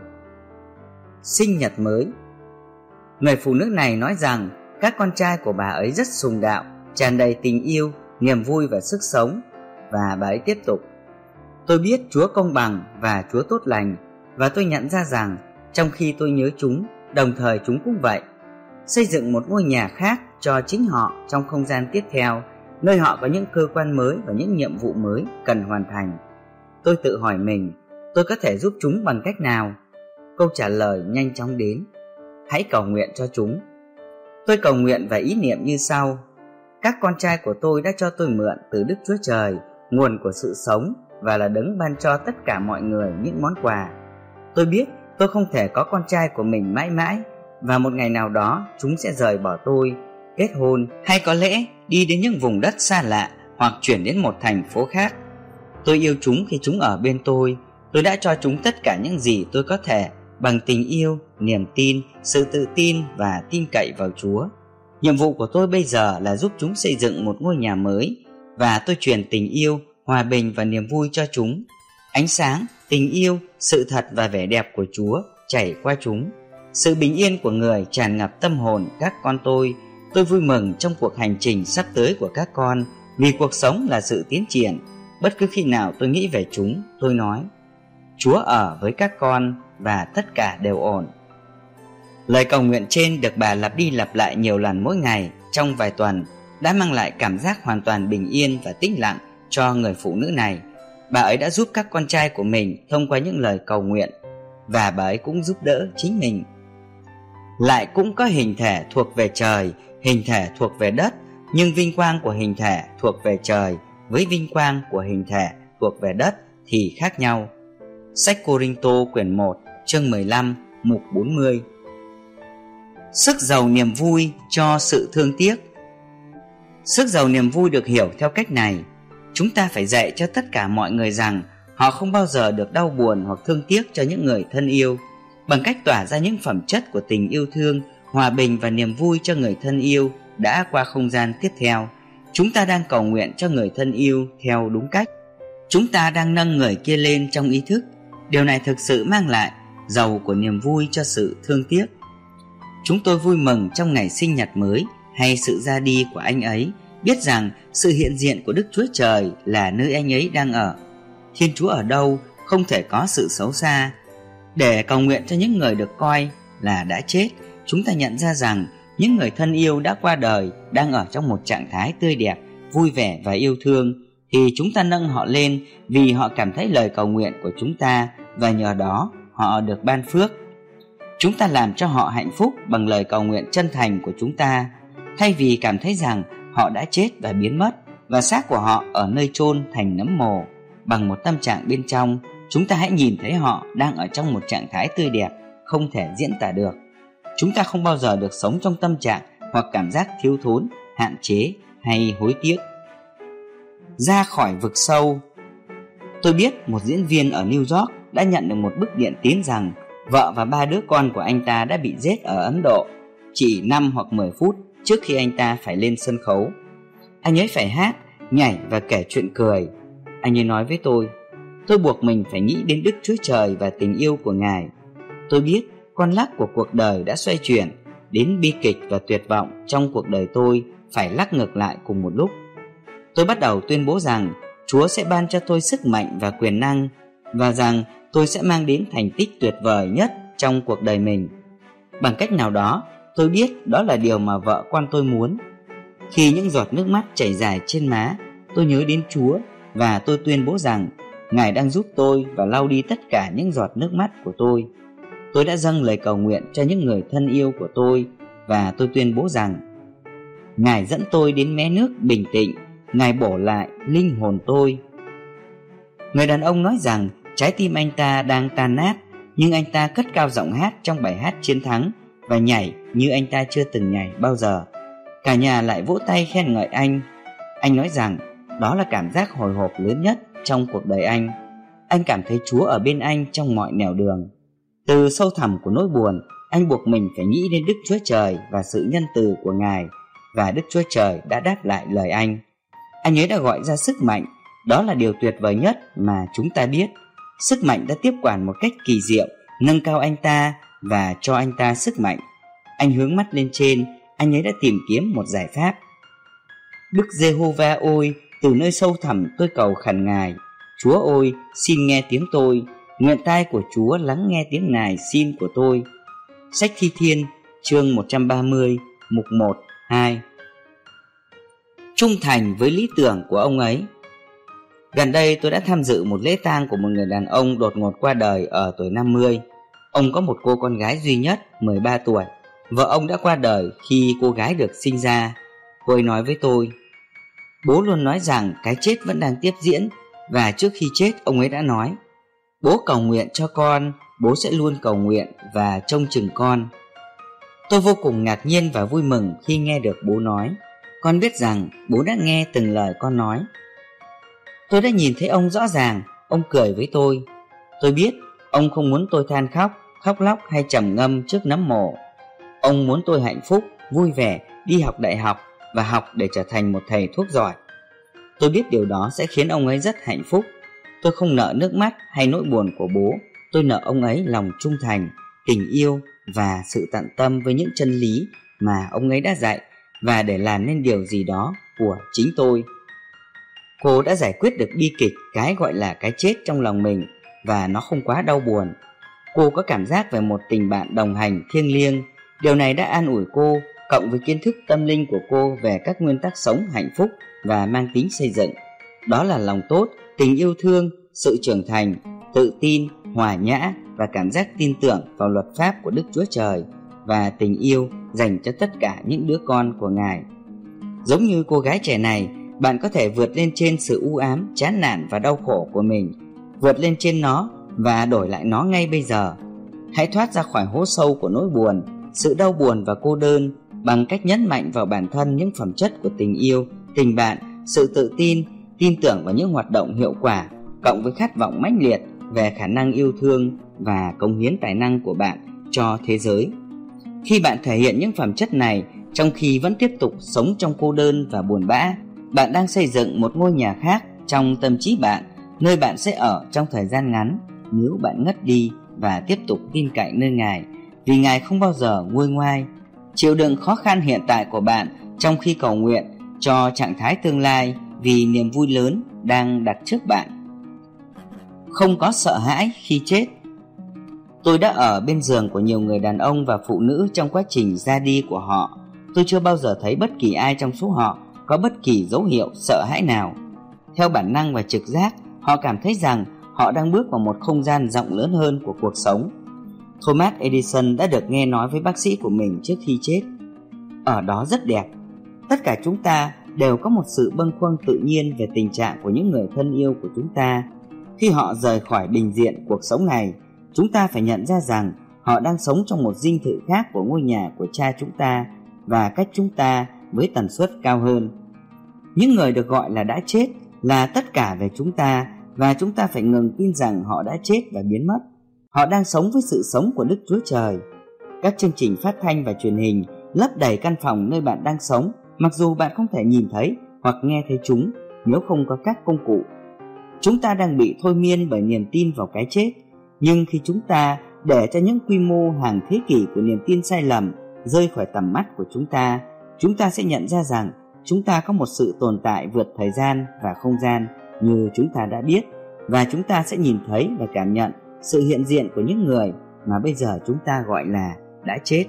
Sinh nhật mới. Người phụ nữ này nói rằng các con trai của bà ấy rất sùng đạo, tràn đầy tình yêu, niềm vui và sức sống. Và bà ấy tiếp tục: tôi biết Chúa công bằng và Chúa tốt lành, và tôi nhận ra rằng trong khi tôi nhớ chúng, đồng thời chúng cũng vậy. Xây dựng một ngôi nhà khác cho chính họ trong không gian tiếp theo, nơi họ có những cơ quan mới và những nhiệm vụ mới cần hoàn thành. Tôi tự hỏi mình, tôi có thể giúp chúng bằng cách nào? Câu trả lời nhanh chóng đến: hãy cầu nguyện cho chúng. Tôi cầu nguyện và ý niệm như sau: các con trai của tôi đã cho tôi mượn từ Đức Chúa Trời, nguồn của sự sống, và là đấng ban cho tất cả mọi người những món quà. Tôi biết tôi không thể có con trai của mình mãi mãi, và một ngày nào đó chúng sẽ rời bỏ tôi, kết hôn, hay có lẽ đi đến những vùng đất xa lạ hoặc chuyển đến một thành phố khác. Tôi yêu chúng khi chúng ở bên tôi. Tôi đã cho chúng tất cả những gì tôi có thể bằng tình yêu, niềm tin, sự tự tin và tin cậy vào Chúa. Nhiệm vụ của tôi bây giờ là giúp chúng xây dựng một ngôi nhà mới, và tôi truyền tình yêu, hòa bình và niềm vui cho chúng. Ánh sáng, tình yêu, sự thật và vẻ đẹp của Chúa chảy qua chúng. Sự bình yên của người tràn ngập tâm hồn các con tôi. Tôi vui mừng trong cuộc hành trình sắp tới của các con, vì cuộc sống là sự tiến triển. Bất cứ khi nào tôi nghĩ về chúng, tôi nói: Chúa ở với các con và tất cả đều ổn. Lời cầu nguyện trên được bà lặp đi lặp lại nhiều lần mỗi ngày trong vài tuần đã mang lại cảm giác hoàn toàn bình yên và tĩnh lặng cho người phụ nữ này. Bà ấy đã giúp các con trai của mình thông qua những lời cầu nguyện, và bà ấy cũng giúp đỡ chính mình. Lại cũng có hình thể thuộc về trời, hình thể thuộc về đất, nhưng vinh quang của hình thể thuộc về trời với vinh quang của hình thể thuộc về đất thì khác nhau. Sách Cô-rinh-tô quyển 1 chương 15 mục 40. Sức giàu niềm vui cho sự thương tiếc. Sức giàu niềm vui được hiểu theo cách này: chúng ta phải dạy cho tất cả mọi người rằng họ không bao giờ được đau buồn hoặc thương tiếc cho những người thân yêu. Bằng cách tỏa ra những phẩm chất của tình yêu thương, hòa bình và niềm vui cho người thân yêu đã qua không gian tiếp theo, chúng ta đang cầu nguyện cho người thân yêu theo đúng cách. Chúng ta đang nâng người kia lên trong ý thức. Điều này thực sự mang lại giàu của niềm vui cho sự thương tiếc. Chúng tôi vui mừng trong ngày sinh nhật mới hay sự ra đi của anh ấy, biết rằng sự hiện diện của Đức Chúa Trời là nơi anh ấy đang ở. Thiên Chúa ở đâu không thể có sự xấu xa. Để cầu nguyện cho những người được coi là đã chết, chúng ta nhận ra rằng những người thân yêu đã qua đời đang ở trong một trạng thái tươi đẹp, vui vẻ và yêu thương, thì chúng ta nâng họ lên vì họ cảm thấy lời cầu nguyện của chúng ta, và nhờ đó họ được ban phước. Chúng ta làm cho họ hạnh phúc bằng lời cầu nguyện chân thành của chúng ta, thay vì cảm thấy rằng họ đã chết và biến mất, và xác của họ ở nơi chôn thành nấm mồ. Bằng một tâm trạng bên trong, chúng ta hãy nhìn thấy họ đang ở trong một trạng thái tươi đẹp, không thể diễn tả được. Chúng ta không bao giờ được sống trong tâm trạng hoặc cảm giác thiếu thốn, hạn chế hay hối tiếc. Ra khỏi vực sâu. Tôi biết một diễn viên ở New York đã nhận được một bức điện tín rằng vợ và 3 đứa con của anh ta đã bị giết ở Ấn Độ chỉ 5 hoặc 10 phút trước khi anh ta phải lên sân khấu. Anh ấy phải hát, nhảy và kể chuyện cười. Anh ấy nói với tôi buộc mình phải nghĩ đến Đức Chúa Trời và tình yêu của Ngài. Tôi biết con lắc của cuộc đời đã xoay chuyển, đến bi kịch và tuyệt vọng trong cuộc đời tôi phải lắc ngược lại cùng một lúc. Tôi bắt đầu tuyên bố rằng Chúa sẽ ban cho tôi sức mạnh và quyền năng, và rằng tôi sẽ mang đến thành tích tuyệt vời nhất trong cuộc đời mình. Bằng cách nào đó, tôi biết đó là điều mà vợ con tôi muốn. Khi những giọt nước mắt chảy dài trên má, tôi nhớ đến Chúa, và tôi tuyên bố rằng Ngài đang giúp tôi và lau đi tất cả những giọt nước mắt của tôi. Tôi đã dâng lời cầu nguyện cho những người thân yêu của tôi, và tôi tuyên bố rằng Ngài dẫn tôi đến mé nước bình tĩnh, Ngài bổ lại linh hồn tôi. Người đàn ông nói rằng trái tim anh ta đang tan nát, nhưng anh ta cất cao giọng hát trong bài hát chiến thắng và nhảy như anh ta chưa từng nhảy bao giờ. Cả nhà lại vỗ tay khen ngợi anh. Anh nói rằng đó là cảm giác hồi hộp lớn nhất trong cuộc đời anh. Anh cảm thấy Chúa ở bên anh trong mọi nẻo đường. Từ sâu thẳm của nỗi buồn, anh buộc mình phải nghĩ đến Đức Chúa Trời và sự nhân từ của Ngài, và Đức Chúa Trời đã đáp lại lời anh. Anh ấy đã gọi ra sức mạnh, đó là điều tuyệt vời nhất mà chúng ta biết. Sức mạnh đã tiếp quản một cách kỳ diệu, nâng cao anh ta và cho anh ta sức mạnh. Anh hướng mắt lên trên, anh ấy đã tìm kiếm một giải pháp. Đức Giê-hô-va ôi, từ nơi sâu thẳm tôi cầu khẩn Ngài. Chúa ôi, xin nghe tiếng tôi, nguyện tai của Chúa lắng nghe tiếng nài xin của tôi. Sách Thi Thiên, chương 130, mục 1, 2. Trung thành với lý tưởng của ông ấy. Gần đây tôi đã tham dự một lễ tang của một người đàn ông đột ngột qua đời ở tuổi 50. Ông có một cô con gái duy nhất, 13 tuổi. Vợ ông đã qua đời khi cô gái được sinh ra. Cô ấy nói với tôi, bố luôn nói rằng cái chết vẫn đang tiếp diễn, và trước khi chết ông ấy đã nói, bố cầu nguyện cho con, bố sẽ luôn cầu nguyện và trông chừng con. Tôi vô cùng ngạc nhiên và vui mừng khi nghe được bố nói, con biết rằng bố đã nghe từng lời con nói. Tôi đã nhìn thấy ông rõ ràng, ông cười với tôi. Tôi biết ông không muốn tôi than khóc, khóc lóc hay trầm ngâm trước nấm mồ. Ông muốn tôi hạnh phúc, vui vẻ, đi học đại học và học để trở thành một thầy thuốc giỏi. Tôi biết điều đó sẽ khiến ông ấy rất hạnh phúc. Tôi không nợ nước mắt hay nỗi buồn của bố. Tôi nợ ông ấy lòng trung thành, tình yêu và sự tận tâm với những chân lý mà ông ấy đã dạy, và để làm nên điều gì đó của chính tôi. Cô đã giải quyết được bi kịch cái gọi là cái chết trong lòng mình, và nó không quá đau buồn. Cô có cảm giác về một tình bạn đồng hành thiêng liêng. Điều này đã an ủi cô, cộng với kiến thức tâm linh của cô về các nguyên tắc sống hạnh phúc và mang tính xây dựng. Đó là lòng tốt, tình yêu thương, sự trưởng thành, tự tin, hòa nhã và cảm giác tin tưởng vào luật pháp của Đức Chúa Trời, và tình yêu dành cho tất cả những đứa con của Ngài. Giống như cô gái trẻ này, bạn có thể vượt lên trên sự u ám, chán nản và đau khổ của mình, vượt lên trên nó và đổi lại nó ngay bây giờ. Hãy thoát ra khỏi hố sâu của nỗi buồn, sự đau buồn và cô đơn bằng cách nhấn mạnh vào bản thân những phẩm chất của tình yêu, tình bạn, sự tự tin, tin tưởng vào những hoạt động hiệu quả, cộng với khát vọng mãnh liệt về khả năng yêu thương và cống hiến tài năng của bạn cho thế giới. Khi bạn thể hiện những phẩm chất này trong khi vẫn tiếp tục sống trong cô đơn và buồn bã, bạn đang xây dựng một ngôi nhà khác trong tâm trí bạn, nơi bạn sẽ ở trong thời gian ngắn nếu bạn ngất đi và tiếp tục tin cậy nơi Ngài, vì Ngài không bao giờ nguôi ngoai. Chịu đựng khó khăn hiện tại của bạn trong khi cầu nguyện cho trạng thái tương lai, vì niềm vui lớn đang đặt trước bạn. Không có sợ hãi khi chết. Tôi đã ở bên giường của nhiều người đàn ông và phụ nữ trong quá trình ra đi của họ. Tôi chưa bao giờ thấy bất kỳ ai trong số họ có bất kỳ dấu hiệu sợ hãi nào. Theo bản năng và trực giác, họ cảm thấy rằng họ đang bước vào một không gian rộng lớn hơn của cuộc sống. Thomas Edison đã được nghe nói với bác sĩ của mình trước khi chết, ở đó rất đẹp. Tất cả chúng ta đều có một sự bâng khuâng tự nhiên về tình trạng của những người thân yêu của chúng ta. Khi họ rời khỏi bình diện cuộc sống này, chúng ta phải nhận ra rằng họ đang sống trong một dinh thự khác của ngôi nhà của cha chúng ta và cách chúng ta với tần suất cao hơn. Những người được gọi là đã chết là tất cả về chúng ta, và chúng ta phải ngừng tin rằng họ đã chết và biến mất. Họ đang sống với sự sống của Đức Chúa Trời. Các chương trình phát thanh và truyền hình lấp đầy căn phòng nơi bạn đang sống, mặc dù bạn không thể nhìn thấy hoặc nghe thấy chúng nếu không có các công cụ. Chúng ta đang bị thôi miên bởi niềm tin vào cái chết, nhưng khi chúng ta để cho những quy mô hàng thế kỷ của niềm tin sai lầm rơi khỏi tầm mắt của chúng ta sẽ nhận ra rằng chúng ta có một sự tồn tại vượt thời gian và không gian như chúng ta đã biết, và chúng ta sẽ nhìn thấy và cảm nhận sự hiện diện của những người mà bây giờ chúng ta gọi là đã chết.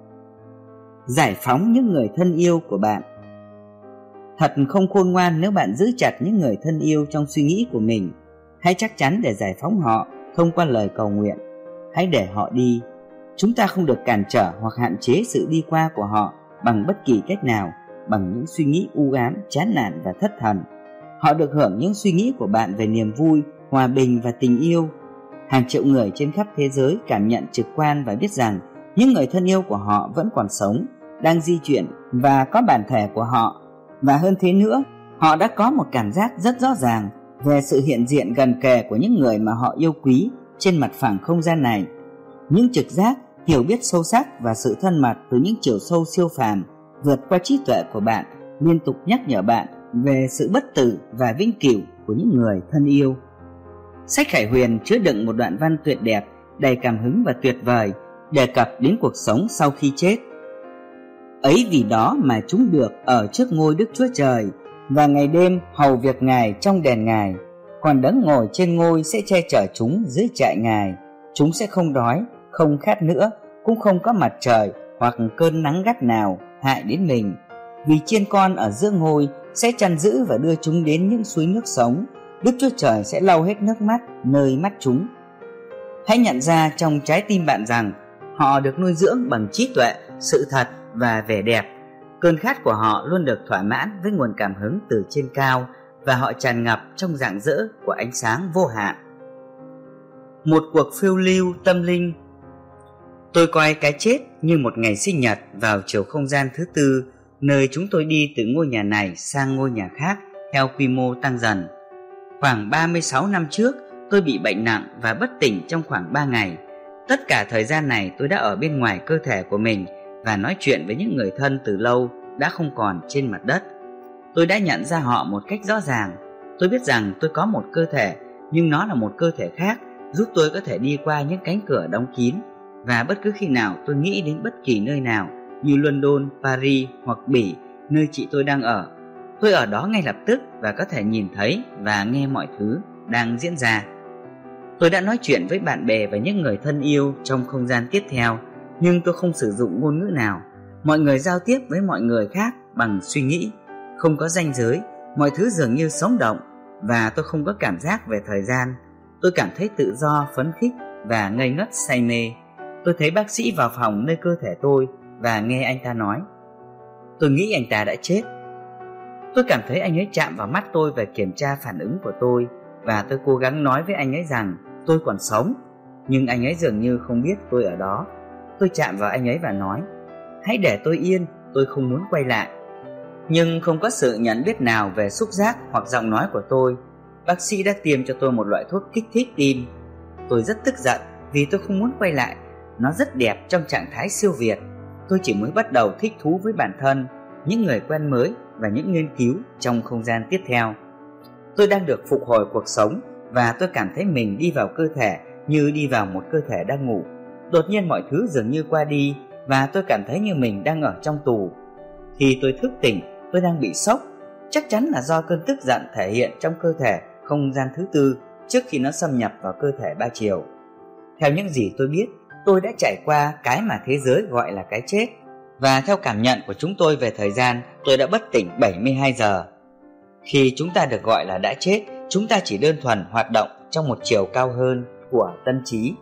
Giải phóng những người thân yêu của bạn. Thật không khôn ngoan nếu bạn giữ chặt những người thân yêu trong suy nghĩ của mình. Hãy chắc chắn để giải phóng họ thông qua lời cầu nguyện. Hãy để họ đi. Chúng ta không được cản trở hoặc hạn chế sự đi qua của họ bằng bất kỳ cách nào, bằng những suy nghĩ u ám, chán nản và thất thần. Họ được hưởng những suy nghĩ của bạn về niềm vui, hòa bình và tình yêu. Hàng triệu người trên khắp thế giới cảm nhận trực quan và biết rằng những người thân yêu của họ vẫn còn sống, đang di chuyển và có bản thể của họ. Và hơn thế nữa, họ đã có một cảm giác rất rõ ràng về sự hiện diện gần kề của những người mà họ yêu quý trên mặt phẳng không gian này. Những trực giác Hiểu biết sâu sắc và sự thân mật từ những chiều sâu siêu phàm vượt qua trí tuệ của bạn liên tục nhắc nhở bạn về sự bất tử và vĩnh cửu của những người thân yêu. Sách Khải Huyền chứa đựng một đoạn văn tuyệt đẹp, đầy cảm hứng và tuyệt vời, đề cập đến cuộc sống sau khi chết. Ấy vì đó mà chúng được ở trước ngôi Đức Chúa Trời, và ngày đêm hầu việc Ngài trong đền Ngài. Còn đấng ngồi trên ngôi sẽ che chở chúng dưới trại Ngài. Chúng sẽ không đói, không khát nữa, cũng không có mặt trời hoặc cơn nắng gắt nào hại đến mình. Vì chiên con ở giữa ngôi sẽ chăn giữ và đưa chúng đến những suối nước sống. Đức Chúa Trời sẽ lau hết nước mắt nơi mắt chúng. Hãy nhận ra trong trái tim bạn rằng họ được nuôi dưỡng bằng trí tuệ, sự thật và vẻ đẹp. Cơn khát của họ luôn được thỏa mãn với nguồn cảm hứng từ trên cao, và họ tràn ngập trong rạng rỡ của ánh sáng vô hạn. Một cuộc phiêu lưu tâm linh. Tôi coi cái chết như một ngày sinh nhật vào chiều không gian thứ tư, nơi chúng tôi đi từ ngôi nhà này sang ngôi nhà khác theo quy mô tăng dần. Khoảng 36 năm trước, tôi bị bệnh nặng và bất tỉnh trong khoảng 3 ngày. Tất cả thời gian này tôi đã ở bên ngoài cơ thể của mình và nói chuyện với những người thân từ lâu đã không còn trên mặt đất. Tôi đã nhận ra họ một cách rõ ràng. Tôi biết rằng tôi có một cơ thể, nhưng nó là một cơ thể khác, giúp tôi có thể đi qua những cánh cửa đóng kín. Và bất cứ khi nào tôi nghĩ đến bất kỳ nơi nào như London, Paris hoặc Bỉ, nơi chị tôi đang ở, tôi ở đó ngay lập tức và có thể nhìn thấy và nghe mọi thứ đang diễn ra. Tôi đã nói chuyện với bạn bè và những người thân yêu trong không gian tiếp theo, nhưng tôi không sử dụng ngôn ngữ nào. Mọi người giao tiếp với mọi người khác bằng suy nghĩ, không có ranh giới, mọi thứ dường như sống động, và tôi không có cảm giác về thời gian. Tôi cảm thấy tự do, phấn khích và ngây ngất say mê. Tôi thấy bác sĩ vào phòng nơi cơ thể tôi và nghe anh ta nói: "Tôi nghĩ anh ta đã chết." Tôi cảm thấy anh ấy chạm vào mắt tôi và kiểm tra phản ứng của tôi, và tôi cố gắng nói với anh ấy rằng tôi còn sống, nhưng anh ấy dường như không biết tôi ở đó. Tôi chạm vào anh ấy và nói: "Hãy để tôi yên, tôi không muốn quay lại." Nhưng không có sự nhận biết nào về xúc giác hoặc giọng nói của tôi. Bác sĩ đã tiêm cho tôi một loại thuốc kích thích tim. Tôi rất tức giận vì tôi không muốn quay lại. Nó rất đẹp trong trạng thái siêu việt. Tôi chỉ mới bắt đầu thích thú với bản thân, những người quen mới và những nghiên cứu trong không gian tiếp theo. Tôi đang được phục hồi cuộc sống, và tôi cảm thấy mình đi vào cơ thể như đi vào một cơ thể đang ngủ. Đột nhiên mọi thứ dường như qua đi, và tôi cảm thấy như mình đang ở trong tù. Khi tôi thức tỉnh, tôi đang bị sốc. Chắc chắn là do cơn tức giận thể hiện trong cơ thể không gian thứ tư trước khi nó xâm nhập vào cơ thể ba chiều. Theo những gì tôi biết, tôi đã trải qua cái mà thế giới gọi là cái chết, và theo cảm nhận của chúng tôi về thời gian, tôi đã bất tỉnh 72 giờ. Khi chúng ta được gọi là đã chết, chúng ta chỉ đơn thuần hoạt động trong một chiều cao hơn của tâm trí.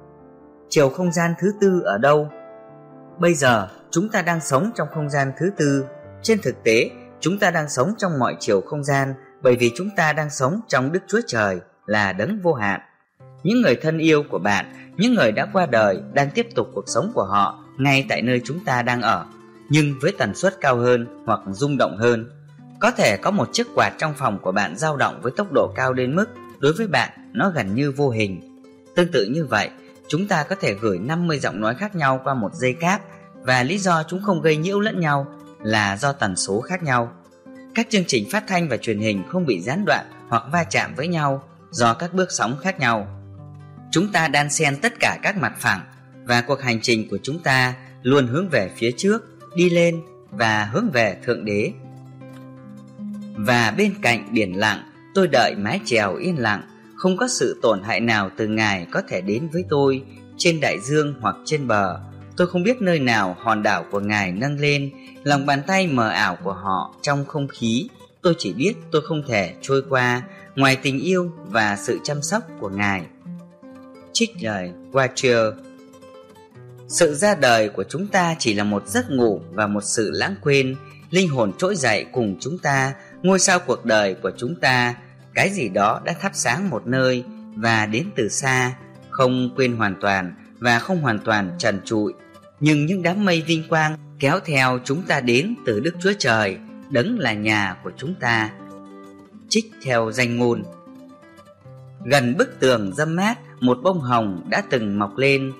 Chiều không gian thứ tư ở đâu? Bây giờ, chúng ta đang sống trong không gian thứ tư. Trên thực tế, chúng ta đang sống trong mọi chiều không gian, bởi vì chúng ta đang sống trong Đức Chúa Trời là đấng vô hạn. Những người thân yêu của bạn, những người đã qua đời, đang tiếp tục cuộc sống của họ ngay tại nơi chúng ta đang ở, nhưng với tần suất cao hơn hoặc rung động hơn. Có thể có một chiếc quạt trong phòng của bạn dao động với tốc độ cao đến mức đối với bạn nó gần như vô hình. Tương tự như vậy, chúng ta có thể gửi 50 giọng nói khác nhau qua một dây cáp, và lý do chúng không gây nhiễu lẫn nhau là do tần số khác nhau. Các chương trình phát thanh và truyền hình không bị gián đoạn hoặc va chạm với nhau do các bước sóng khác nhau. Chúng ta đan xen tất cả các mặt phẳng, và cuộc hành trình của chúng ta luôn hướng về phía trước, đi lên và hướng về Thượng Đế. Và bên cạnh biển lặng, tôi đợi mái chèo yên lặng. Không có sự tổn hại nào từ Ngài có thể đến với tôi, trên đại dương hoặc trên bờ. Tôi không biết nơi nào hòn đảo của Ngài nâng lên, lòng bàn tay mờ ảo của họ trong không khí. Tôi chỉ biết tôi không thể trôi qua ngoài tình yêu và sự chăm sóc của Ngài. Trích lời Watcher. Sự ra đời của chúng ta chỉ là một giấc ngủ và một sự lãng quên. Linh hồn trỗi dậy cùng chúng ta, ngôi sao cuộc đời của chúng ta, cái gì đó đã thắp sáng một nơi và đến từ xa, không quên hoàn toàn và không hoàn toàn trần trụi. Nhưng những đám mây vinh quang kéo theo chúng ta đến từ Đức Chúa Trời, đấng là nhà của chúng ta. Trích theo danh ngôn. Gần bức tường râm mát, một bông hồng đã từng mọc lên.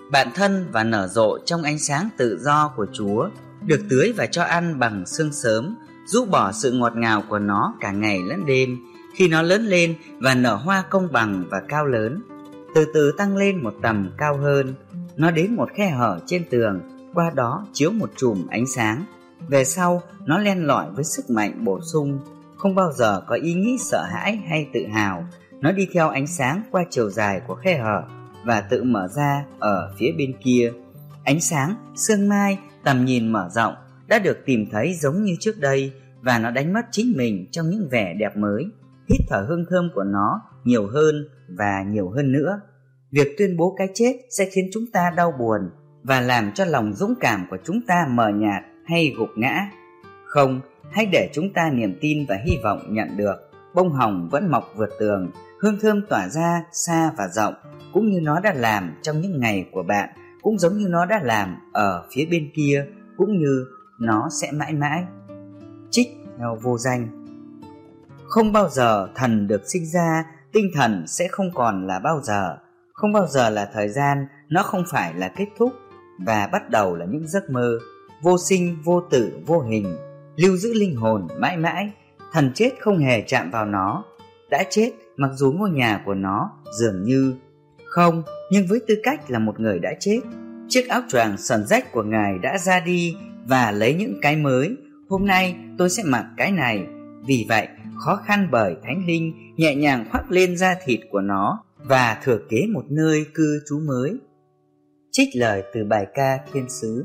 bạn thân và nở rộ trong ánh sáng tự do của Chúa, được tưới và cho ăn bằng sương sớm, rũ bỏ sự ngọt ngào của nó cả ngày lẫn đêm. Khi nó lớn lên và nở hoa công bằng và cao lớn, từ từ tăng lên một tầm cao hơn, nó đến một khe hở trên tường, qua đó chiếu một chùm ánh sáng. Về sau, nó len lỏi với sức mạnh bổ sung, không bao giờ có ý nghĩ sợ hãi hay tự hào. Nó đi theo ánh sáng qua chiều dài của khe hở và tự mở ra ở phía bên kia. Ánh sáng, sương mai, tầm nhìn mở rộng đã được tìm thấy giống như trước đây, và nó đánh mất chính mình trong những vẻ đẹp mới. Hít thở hương thơm của nó nhiều hơn và nhiều hơn nữa. Việc tuyên bố cái chết sẽ khiến chúng ta đau buồn và làm cho lòng dũng cảm của chúng ta mờ nhạt hay gục ngã. Không, hãy để chúng ta niềm tin và hy vọng nhận được. Bông hồng vẫn mọc vượt tường, hương thơm tỏa ra xa và rộng, cũng như nó đã làm trong những ngày của bạn, cũng giống như nó đã làm ở phía bên kia, cũng như nó sẽ mãi mãi. Trích theo Vô Danh. Không bao giờ thần được sinh ra, tinh thần sẽ không còn là bao giờ. Không bao giờ là thời gian, nó không phải là kết thúc, và bắt đầu là những giấc mơ vô sinh, vô tử, vô hình, lưu giữ linh hồn mãi mãi. Thần chết không hề chạm vào nó, đã chết mặc dù ngôi nhà của nó dường như không, nhưng với tư cách là một người đã chết, chiếc áo choàng sờn rách của ngài đã ra đi và lấy những cái mới. Hôm nay tôi sẽ mặc cái này. Vì vậy, khó khăn bởi thánh linh nhẹ nhàng khoác lên da thịt của nó và thừa kế một nơi cư trú mới. Trích lời từ bài ca Thiên Sứ.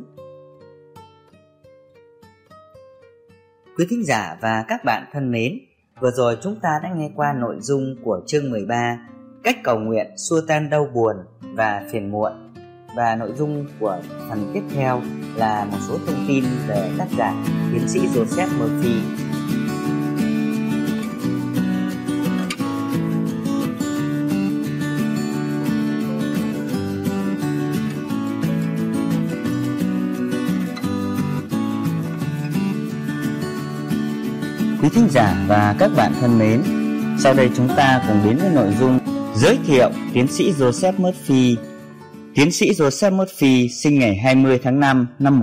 Quý thính giả và các bạn thân mến, vừa rồi chúng ta đã nghe qua nội dung của chương 13, cách cầu nguyện xua tan đau buồn và phiền muộn. Và nội dung của phần tiếp theo là một số thông tin về tác giả tiến sĩ Joseph Murphy. Quý thính giả và các bạn thân mến, sau đây chúng ta cùng đến với nội dung giới thiệu tiến sĩ Joseph Murphy. Tiến sĩ Joseph Murphy sinh ngày 20 tháng 5 năm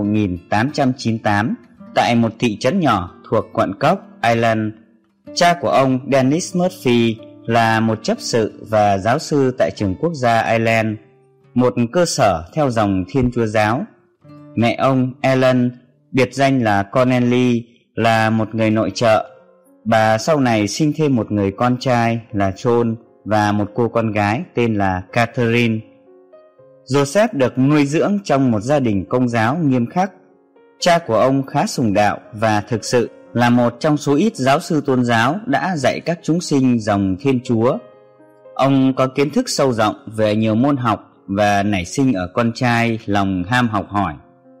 1898 tại một thị trấn nhỏ thuộc quận Cook Island. Cha của ông Dennis Murphy là một chấp sự và giáo sư tại trường quốc gia Ireland, một cơ sở theo dòng Thiên Chúa giáo. Mẹ ông Ellen, biệt danh là Connelly, là một người nội trợ. Bà sau này sinh thêm một người con trai là John và một cô con gái tên là Catherine. Joseph được nuôi dưỡng trong một gia đình công giáo nghiêm khắc. Cha của ông khá sùng đạo và thực sự là một trong số ít giáo sư tôn giáo đã dạy các chúng sinh dòng Thiên Chúa. Ông có kiến thức sâu rộng về nhiều môn học và nảy sinh ở con trai lòng ham học hỏi.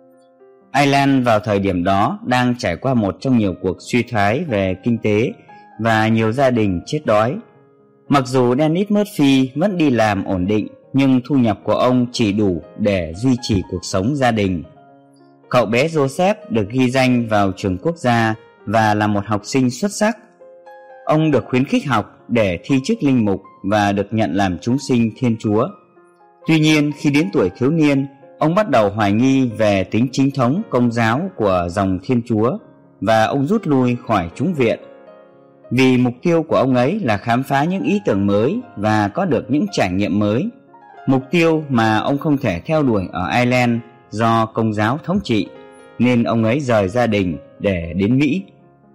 Ireland vào thời điểm đó đang trải qua một trong nhiều cuộc suy thoái về kinh tế và nhiều gia đình chết đói. Mặc dù Dennis Murphy vẫn đi làm ổn định, nhưng thu nhập của ông chỉ đủ để duy trì cuộc sống gia đình. Cậu bé Joseph được ghi danh vào trường quốc gia và là một học sinh xuất sắc. Ông được khuyến khích học để thi chức linh mục và được nhận làm chúng sinh Thiên Chúa. Tuy nhiên, khi đến tuổi thiếu niên, ông bắt đầu hoài nghi về tính chính thống công giáo của dòng Thiên Chúa và ông rút lui khỏi chúng viện. Vì mục tiêu của ông ấy là khám phá những ý tưởng mới và có được những trải nghiệm mới, mục tiêu mà ông không thể theo đuổi ở Ireland do công giáo thống trị, nên ông ấy rời gia đình để đến Mỹ.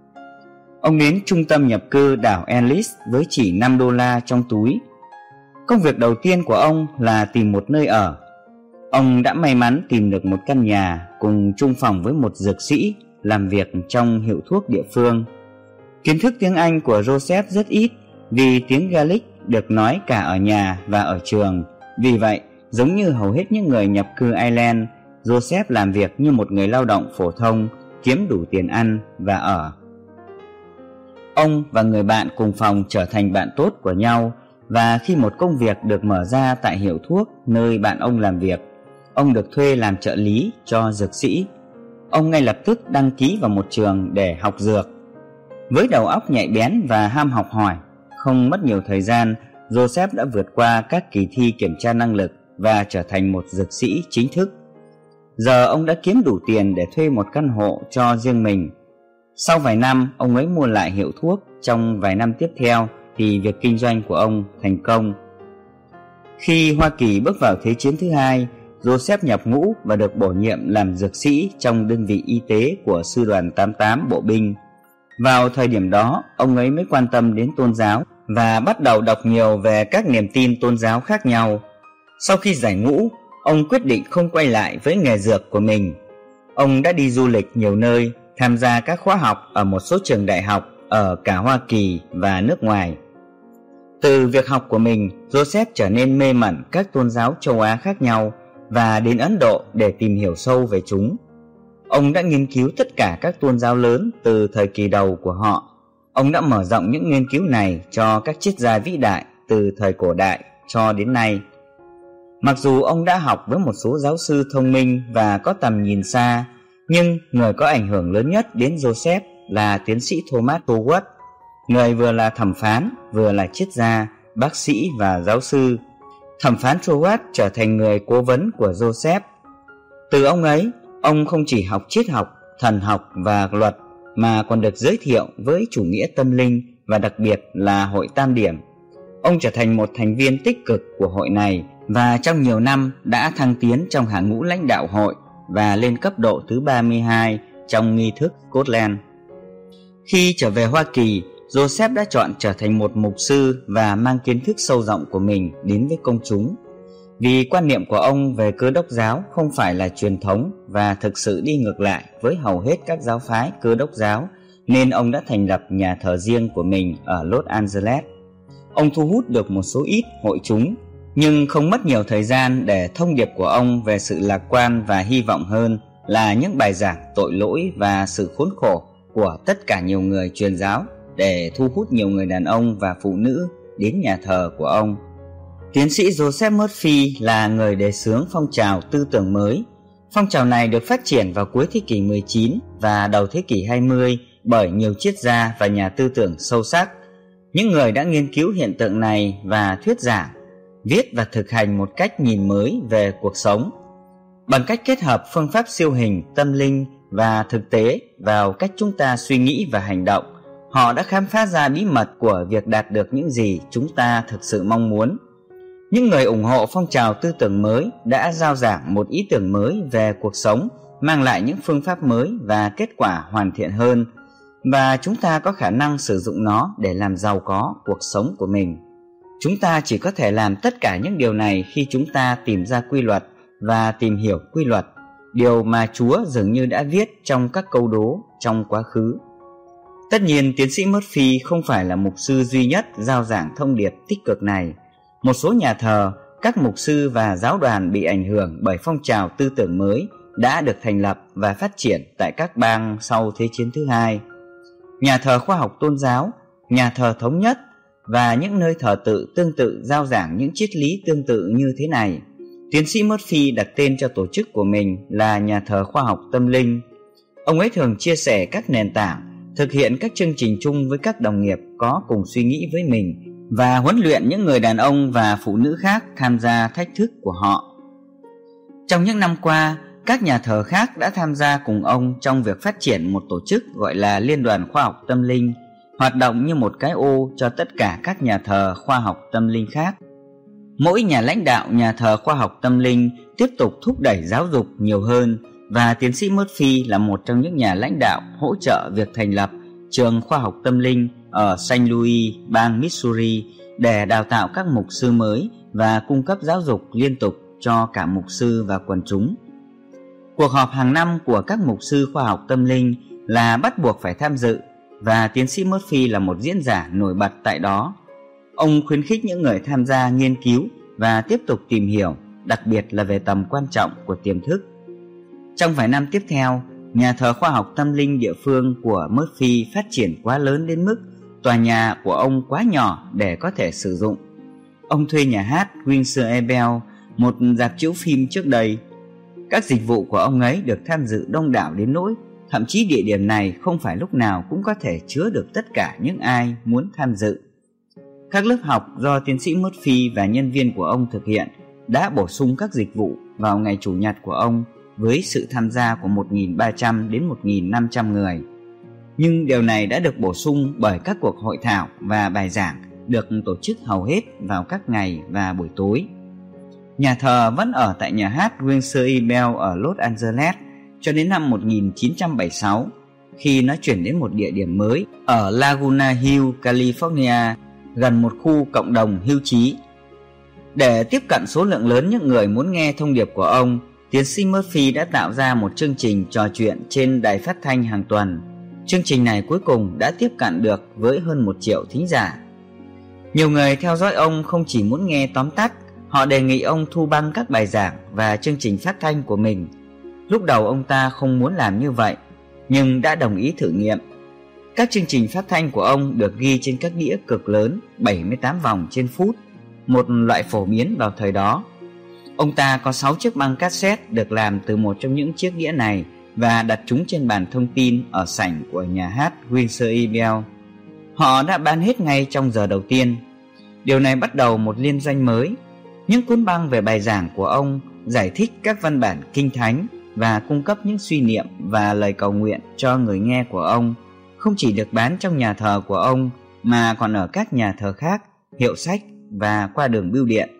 Ông đến trung tâm nhập cư đảo Ellis với chỉ $5 trong túi. Công việc đầu tiên của ông là tìm một nơi ở. Ông đã may mắn tìm được một căn nhà cùng chung phòng với một dược sĩ làm việc trong hiệu thuốc địa phương. Kiến thức tiếng Anh của Joseph rất ít vì tiếng Gaelic được nói cả ở nhà và ở trường. Vì vậy, giống như hầu hết những người nhập cư Ireland, Joseph làm việc như một người lao động phổ thông, kiếm đủ tiền ăn và ở. Ông và người bạn cùng phòng trở thành bạn tốt của nhau, và khi một công việc được mở ra tại hiệu thuốc nơi bạn ông làm việc, ông được thuê làm trợ lý cho dược sĩ. Ông ngay lập tức đăng ký vào một trường để học dược. Với đầu óc nhạy bén và ham học hỏi, không mất nhiều thời gian, Joseph đã vượt qua các kỳ thi kiểm tra năng lực và trở thành một dược sĩ chính thức. Giờ ông đã kiếm đủ tiền để thuê một căn hộ cho riêng mình. Sau vài năm, ông ấy mua lại hiệu thuốc. Trong vài năm tiếp theo thì việc kinh doanh của ông thành công. Khi Hoa Kỳ bước vào Thế chiến thứ hai, Joseph nhập ngũ và được bổ nhiệm làm dược sĩ trong đơn vị y tế của Sư đoàn 88 Bộ binh. Vào thời điểm đó, ông ấy mới quan tâm đến tôn giáo và bắt đầu đọc nhiều về các niềm tin tôn giáo khác nhau. Sau khi giải ngũ, ông quyết định không quay lại với nghề dược của mình. Ông đã đi du lịch nhiều nơi, tham gia các khóa học ở một số trường đại học ở cả Hoa Kỳ và nước ngoài. Từ việc học của mình, Joseph trở nên mê mẩn các tôn giáo châu Á khác nhau và đến Ấn Độ để tìm hiểu sâu về chúng. Ông đã nghiên cứu tất cả các tôn giáo lớn từ thời kỳ đầu của họ. Ông đã mở rộng những nghiên cứu này cho các triết gia vĩ đại từ thời cổ đại cho đến nay. Mặc dù ông đã học với một số giáo sư thông minh và có tầm nhìn xa, nhưng người có ảnh hưởng lớn nhất đến Joseph là tiến sĩ Thomas Troward, người vừa là thẩm phán, vừa là triết gia, bác sĩ và giáo sư. Thẩm phán Troward trở thành người cố vấn của Joseph. Từ ông ấy, ông không chỉ học triết học, thần học và luật, mà còn được giới thiệu với chủ nghĩa tâm linh và đặc biệt là hội Tam Điểm. Ông trở thành một thành viên tích cực của hội này và trong nhiều năm đã thăng tiến trong hàng ngũ lãnh đạo hội và lên cấp độ thứ 32 trong nghi thức Scotland. Khi trở về Hoa Kỳ, Joseph đã chọn trở thành một mục sư và mang kiến thức sâu rộng của mình đến với công chúng. Vì quan niệm của ông về Cơ đốc giáo không phải là truyền thống và thực sự đi ngược lại với hầu hết các giáo phái Cơ đốc giáo, nên ông đã thành lập nhà thờ riêng của mình ở Los Angeles. Ông thu hút được một số ít hội chúng, nhưng không mất nhiều thời gian để thông điệp của ông về sự lạc quan và hy vọng hơn là những bài giảng tội lỗi và sự khốn khổ của tất cả nhiều người truyền giáo để thu hút nhiều người đàn ông và phụ nữ đến nhà thờ của ông. Tiến sĩ Joseph Murphy là người đề xướng phong trào tư tưởng mới. Phong trào này được phát triển vào cuối thế kỷ 19 và đầu thế kỷ 20 bởi nhiều triết gia và nhà tư tưởng sâu sắc. Những người đã nghiên cứu hiện tượng này và thuyết giảng, viết và thực hành một cách nhìn mới về cuộc sống. Bằng cách kết hợp phương pháp siêu hình, tâm linh và thực tế vào cách chúng ta suy nghĩ và hành động, họ đã khám phá ra bí mật của việc đạt được những gì chúng ta thực sự mong muốn. Những người ủng hộ phong trào tư tưởng mới đã rao giảng một ý tưởng mới về cuộc sống, mang lại những phương pháp mới và kết quả hoàn thiện hơn, và chúng ta có khả năng sử dụng nó để làm giàu có cuộc sống của mình. Chúng ta chỉ có thể làm tất cả những điều này khi chúng ta tìm ra quy luật và tìm hiểu quy luật, điều mà Chúa dường như đã viết trong các câu đố trong quá khứ. Tất nhiên, tiến sĩ Murphy không phải là mục sư duy nhất rao giảng thông điệp tích cực này. Một số nhà thờ, các mục sư và giáo đoàn bị ảnh hưởng bởi phong trào tư tưởng mới đã được thành lập và phát triển tại các bang sau Thế chiến thứ hai. Nhà thờ khoa học tôn giáo, nhà thờ thống nhất và những nơi thờ tự tương tự rao giảng những triết lý tương tự như thế này. Tiến sĩ Murphy đặt tên cho tổ chức của mình là nhà thờ khoa học tâm linh. Ông ấy thường chia sẻ các nền tảng, thực hiện các chương trình chung với các đồng nghiệp có cùng suy nghĩ với mình và huấn luyện những người đàn ông và phụ nữ khác tham gia thách thức của họ. Trong những năm qua, các nhà thờ khác đã tham gia cùng ông trong việc phát triển một tổ chức gọi là Liên đoàn Khoa học Tâm linh, hoạt động như một cái ô cho tất cả các nhà thờ khoa học tâm linh khác. Mỗi nhà lãnh đạo nhà thờ khoa học tâm linh tiếp tục thúc đẩy giáo dục nhiều hơn, và tiến sĩ Murphy là một trong những nhà lãnh đạo hỗ trợ việc thành lập trường khoa học tâm linh ở St. Louis, bang Missouri để đào tạo các mục sư mới và cung cấp giáo dục liên tục cho cả mục sư và quần chúng. Cuộc họp hàng năm của các mục sư khoa học tâm linh là bắt buộc phải tham dự, và tiến sĩ Murphy là một diễn giả nổi bật tại đó. Ông khuyến khích những người tham gia nghiên cứu và tiếp tục tìm hiểu, đặc biệt là về tầm quan trọng của tiềm thức. Trong vài năm tiếp theo, nhà thờ khoa học tâm linh địa phương của Murphy phát triển quá lớn đến mức tòa nhà của ông quá nhỏ để có thể sử dụng. Ông thuê nhà hát Windsor Ebel, một rạp chiếu phim trước đây. Các dịch vụ của ông ấy được tham dự đông đảo đến nỗi thậm chí địa điểm này không phải lúc nào cũng có thể chứa được tất cả những ai muốn tham dự. Các lớp học do tiến sĩ Murphy và nhân viên của ông thực hiện đã bổ sung các dịch vụ vào ngày Chủ nhật của ông với sự tham gia của 1.300 đến 1.500 người. Nhưng điều này đã được bổ sung bởi các cuộc hội thảo và bài giảng được tổ chức hầu hết vào các ngày và buổi tối. Nhà thờ vẫn ở tại nhà hát Windsor Bell ở Los Angeles cho đến năm 1976, khi nó chuyển đến một địa điểm mới ở Laguna Hill, California, gần một khu cộng đồng hưu trí. Để tiếp cận số lượng lớn những người muốn nghe thông điệp của ông, tiến sĩ Murphy đã tạo ra một chương trình trò chuyện trên đài phát thanh hàng tuần. Chương trình này cuối cùng đã tiếp cận được với hơn 1 triệu thính giả. Nhiều người theo dõi ông không chỉ muốn nghe tóm tắt, họ đề nghị ông thu băng các bài giảng và chương trình phát thanh của mình. Lúc đầu ông ta không muốn làm như vậy, nhưng đã đồng ý thử nghiệm. Các chương trình phát thanh của ông được ghi trên các đĩa cực lớn 78 vòng trên phút, một loại phổ biến vào thời đó. Ông ta có 6 chiếc băng cassette được làm từ một trong những chiếc đĩa này và đặt chúng trên bàn thông tin ở sảnh của nhà hát Windsor Bell. Họ đã bán hết ngay trong giờ đầu tiên. Điều này bắt đầu một liên doanh mới. Những cuốn băng về bài giảng của ông giải thích các văn bản kinh thánh và cung cấp những suy niệm và lời cầu nguyện cho người nghe của ông, không chỉ được bán trong nhà thờ của ông mà còn ở các nhà thờ khác, hiệu sách và qua đường bưu điện.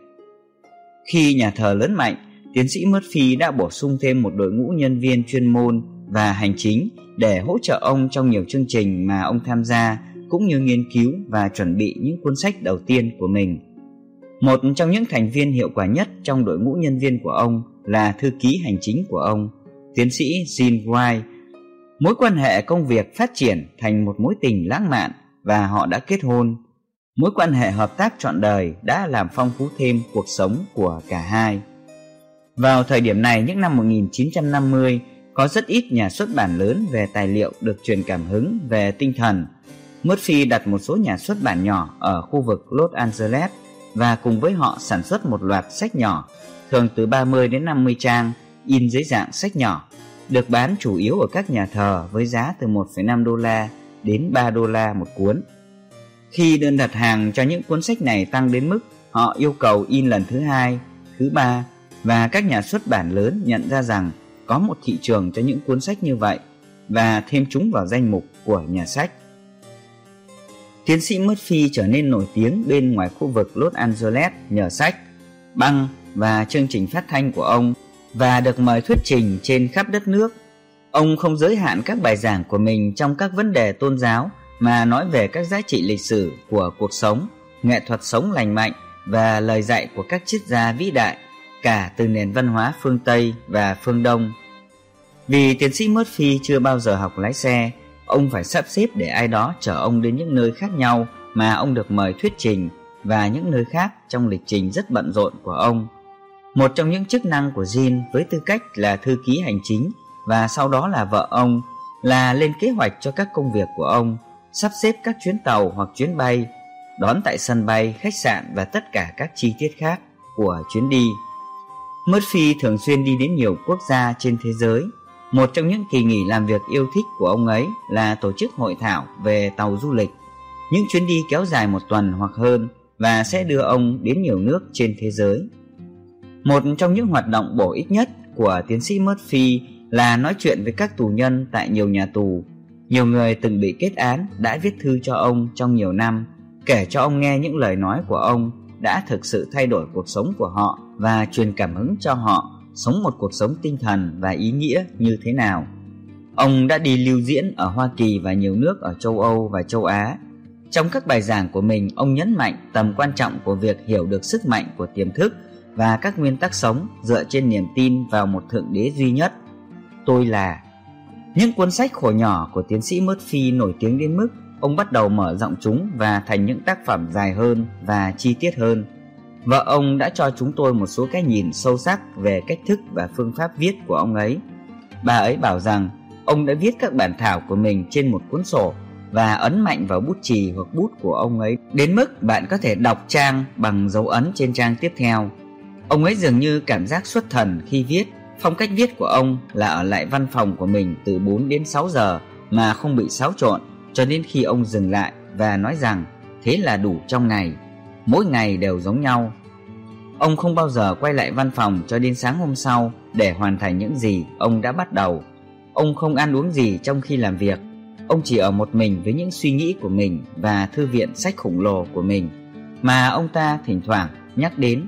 Khi nhà thờ lớn mạnh, tiến sĩ Murphy đã bổ sung thêm một đội ngũ nhân viên chuyên môn và hành chính để hỗ trợ ông trong nhiều chương trình mà ông tham gia, cũng như nghiên cứu và chuẩn bị những cuốn sách đầu tiên của mình. Một trong những thành viên hiệu quả nhất trong đội ngũ nhân viên của ông là thư ký hành chính của ông, tiến sĩ Gene White. Mối quan hệ công việc phát triển thành một mối tình lãng mạn và họ đã kết hôn. Mối quan hệ hợp tác trọn đời đã làm phong phú thêm cuộc sống của cả hai. Vào thời điểm này, những năm 1950, có rất ít nhà xuất bản lớn về tài liệu được truyền cảm hứng về tinh thần. Murphy đặt một số nhà xuất bản nhỏ ở khu vực Los Angeles và cùng với họ sản xuất một loạt sách nhỏ, thường từ 30 đến 50 trang, in dưới dạng sách nhỏ, được bán chủ yếu ở các nhà thờ với giá từ 1,5 đô la đến 3 đô la một cuốn. Khi đơn đặt hàng cho những cuốn sách này tăng đến mức họ yêu cầu in lần thứ 2, thứ 3, và các nhà xuất bản lớn nhận ra rằng có một thị trường cho những cuốn sách như vậy và thêm chúng vào danh mục của nhà sách. Tiến sĩ Murphy trở nên nổi tiếng bên ngoài khu vực Los Angeles nhờ sách, băng và chương trình phát thanh của ông và được mời thuyết trình trên khắp đất nước. Ông không giới hạn các bài giảng của mình trong các vấn đề tôn giáo mà nói về các giá trị lịch sử của cuộc sống, nghệ thuật sống lành mạnh và lời dạy của các triết gia vĩ đại, cả từ nền văn hóa phương Tây và phương Đông. Vì tiến sĩ Murphy chưa bao giờ học lái xe, ông phải sắp xếp để ai đó chở ông đến những nơi khác nhau mà ông được mời thuyết trình và những nơi khác trong lịch trình rất bận rộn của ông. Một trong những chức năng của Gene với tư cách là thư ký hành chính và sau đó là vợ ông là lên kế hoạch cho các công việc của ông, sắp xếp các chuyến tàu hoặc chuyến bay, đón tại sân bay, khách sạn và tất cả các chi tiết khác của chuyến đi. Murphy thường xuyên đi đến nhiều quốc gia trên thế giới. Một trong những kỳ nghỉ làm việc yêu thích của ông ấy là tổ chức hội thảo về tàu du lịch. Những chuyến đi kéo dài 1 tuần hoặc hơn và sẽ đưa ông đến nhiều nước trên thế giới. Một trong những hoạt động bổ ích nhất của tiến sĩ Murphy là nói chuyện với các tù nhân tại nhiều nhà tù. Nhiều người từng bị kết án đã viết thư cho ông trong nhiều năm, kể cho ông nghe những lời nói của ông đã thực sự thay đổi cuộc sống của họ và truyền cảm hứng cho họ sống một cuộc sống tinh thần và ý nghĩa như thế nào. Ông đã đi lưu diễn ở Hoa Kỳ và nhiều nước ở châu Âu và châu Á. Trong các bài giảng của mình, ông nhấn mạnh tầm quan trọng của việc hiểu được sức mạnh của tiềm thức và các nguyên tắc sống dựa trên niềm tin vào một thượng đế duy nhất. Tôi là. Những cuốn sách khổ nhỏ của tiến sĩ Murphy nổi tiếng đến mức ông bắt đầu mở rộng chúng và thành những tác phẩm dài hơn và chi tiết hơn. Vợ ông đã cho chúng tôi một số cái nhìn sâu sắc về cách thức và phương pháp viết của ông ấy. Bà ấy bảo rằng ông đã viết các bản thảo của mình trên một cuốn sổ và ấn mạnh vào bút chì hoặc bút của ông ấy đến mức bạn có thể đọc trang bằng dấu ấn trên trang tiếp theo. Ông ấy dường như cảm giác xuất thần khi viết. Phong cách viết của ông là ở lại văn phòng của mình từ 4 đến 6 giờ mà không bị xáo trộn, cho đến khi ông dừng lại và nói rằng thế là đủ trong ngày, mỗi ngày đều giống nhau. Ông không bao giờ quay lại văn phòng cho đến sáng hôm sau để hoàn thành những gì ông đã bắt đầu. Ông không ăn uống gì trong khi làm việc. Ông chỉ ở một mình với những suy nghĩ của mình và thư viện sách khổng lồ của mình mà ông ta thỉnh thoảng nhắc đến.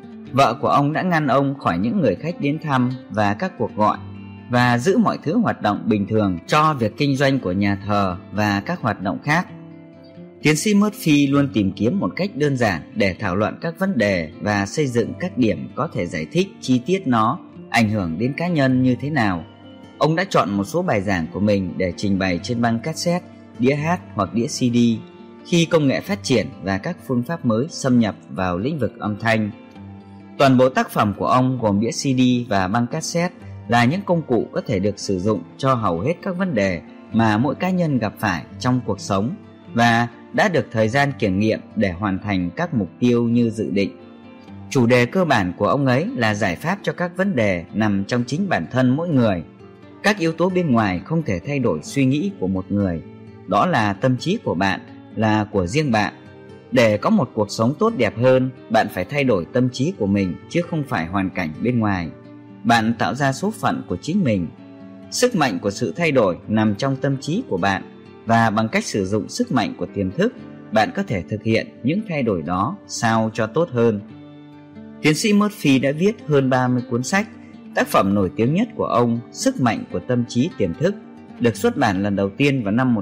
Vợ của ông đã ngăn ông khỏi những người khách đến thăm và các cuộc gọi, và giữ mọi thứ hoạt động bình thường cho việc kinh doanh của nhà thờ và các hoạt động khác. Tiến sĩ Murphy luôn tìm kiếm một cách đơn giản để thảo luận các vấn đề và xây dựng các điểm có thể giải thích chi tiết nó ảnh hưởng đến cá nhân như thế nào. Ông đã chọn một số bài giảng của mình để trình bày trên băng cassette, đĩa hát hoặc đĩa CD khi công nghệ phát triển và các phương pháp mới xâm nhập vào lĩnh vực âm thanh. Toàn bộ tác phẩm của ông gồm đĩa CD và băng cassette là những công cụ có thể được sử dụng cho hầu hết các vấn đề mà mỗi cá nhân gặp phải trong cuộc sống và đã được thời gian kiểm nghiệm để hoàn thành các mục tiêu như dự định. Chủ đề cơ bản của ông ấy là giải pháp cho các vấn đề nằm trong chính bản thân mỗi người. Các yếu tố bên ngoài không thể thay đổi suy nghĩ của một người. Đó là tâm trí của bạn, là của riêng bạn. Để có một cuộc sống tốt đẹp hơn, bạn phải thay đổi tâm trí của mình chứ không phải hoàn cảnh bên ngoài. Bạn tạo ra số phận của chính mình. Sức mạnh của sự thay đổi nằm trong tâm trí của bạn, và bằng cách sử dụng sức mạnh của tiềm thức, bạn có thể thực hiện những thay đổi đó sao cho tốt hơn. Tiến sĩ Murphy đã viết hơn 30 cuốn sách. Tác phẩm nổi tiếng nhất của ông, Sức mạnh của tâm trí tiềm thức, được xuất bản lần đầu tiên vào năm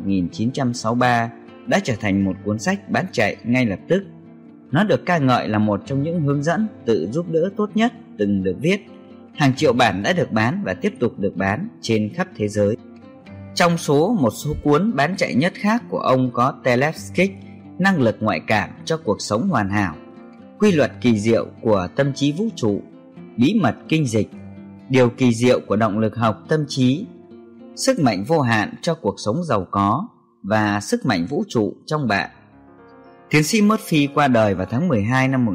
1963, đã trở thành một cuốn sách bán chạy ngay lập tức. Nó được ca ngợi là một trong những hướng dẫn tự giúp đỡ tốt nhất từng được viết. Hàng triệu bản đã được bán và tiếp tục được bán trên khắp thế giới. Trong một số cuốn bán chạy nhất khác của ông có Telepsychic, năng lực ngoại cảm cho cuộc sống hoàn hảo, Quy luật kỳ diệu của tâm trí vũ trụ, Bí mật kinh dịch, Điều kỳ diệu của động lực học tâm trí, Sức mạnh vô hạn cho cuộc sống giàu có và Sức mạnh vũ trụ trong bạn. Tiến sĩ Murphy qua đời vào tháng 12 năm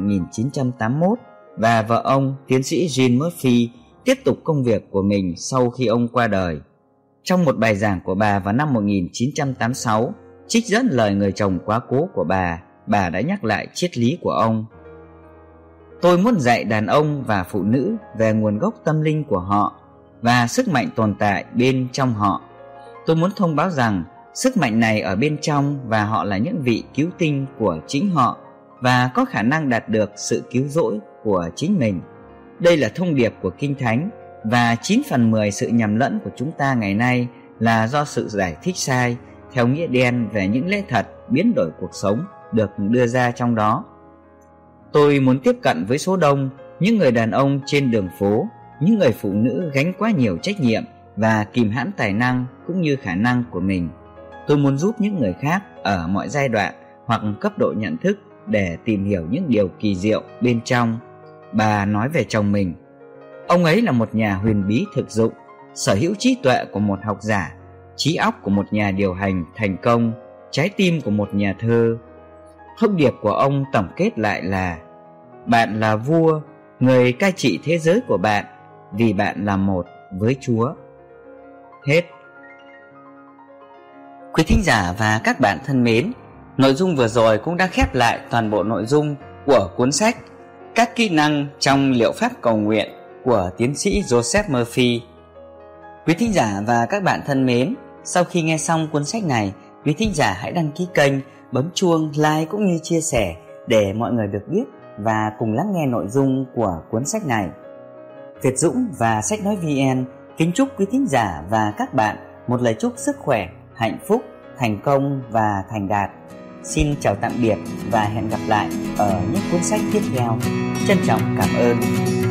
1981, và vợ ông, tiến sĩ Jean Murphy, tiếp tục công việc của mình sau khi ông qua đời. Trong một bài giảng của bà vào năm 1986, trích dẫn lời người chồng quá cố của bà đã nhắc lại triết lý của ông. Tôi muốn dạy đàn ông và phụ nữ về nguồn gốc tâm linh của họ và sức mạnh tồn tại bên trong họ. Tôi muốn thông báo rằng sức mạnh này ở bên trong và họ là những vị cứu tinh của chính họ và có khả năng đạt được sự cứu rỗi của chính mình. Đây là thông điệp của Kinh Thánh, và 9/10 sự nhầm lẫn của chúng ta ngày nay là do sự giải thích sai theo nghĩa đen về những lẽ thật biến đổi cuộc sống được đưa ra trong đó. Tôi muốn tiếp cận với số đông những người đàn ông trên đường phố, những người phụ nữ gánh quá nhiều trách nhiệm và kìm hãm tài năng cũng như khả năng của mình. Tôi muốn giúp những người khác ở mọi giai đoạn hoặc cấp độ nhận thức để tìm hiểu những điều kỳ diệu bên trong. Bà nói về chồng mình. Ông ấy là một nhà huyền bí thực dụng, sở hữu trí tuệ của một học giả, trí óc của một nhà điều hành thành công, trái tim của một nhà thơ. Thông điệp của ông tổng kết lại là: bạn là vua, người cai trị thế giới của bạn, vì bạn là một với Chúa. Hết. Quý thính giả và các bạn thân mến, nội dung vừa rồi cũng đã khép lại toàn bộ nội dung của cuốn sách Các kỹ năng trong liệu pháp cầu nguyện của tiến sĩ Joseph Murphy. Quý thính giả và các bạn thân mến, sau khi nghe xong cuốn sách này, quý thính giả hãy đăng ký kênh, bấm chuông, like cũng như chia sẻ để mọi người được biết và cùng lắng nghe nội dung của cuốn sách này. Việt Dũng và Sách Nói VN kính chúc quý thính giả và các bạn một lời chúc sức khỏe, hạnh phúc, thành công và thành đạt. Xin chào tạm biệt và hẹn gặp lại ở những cuốn sách tiếp theo. Trân trọng cảm ơn.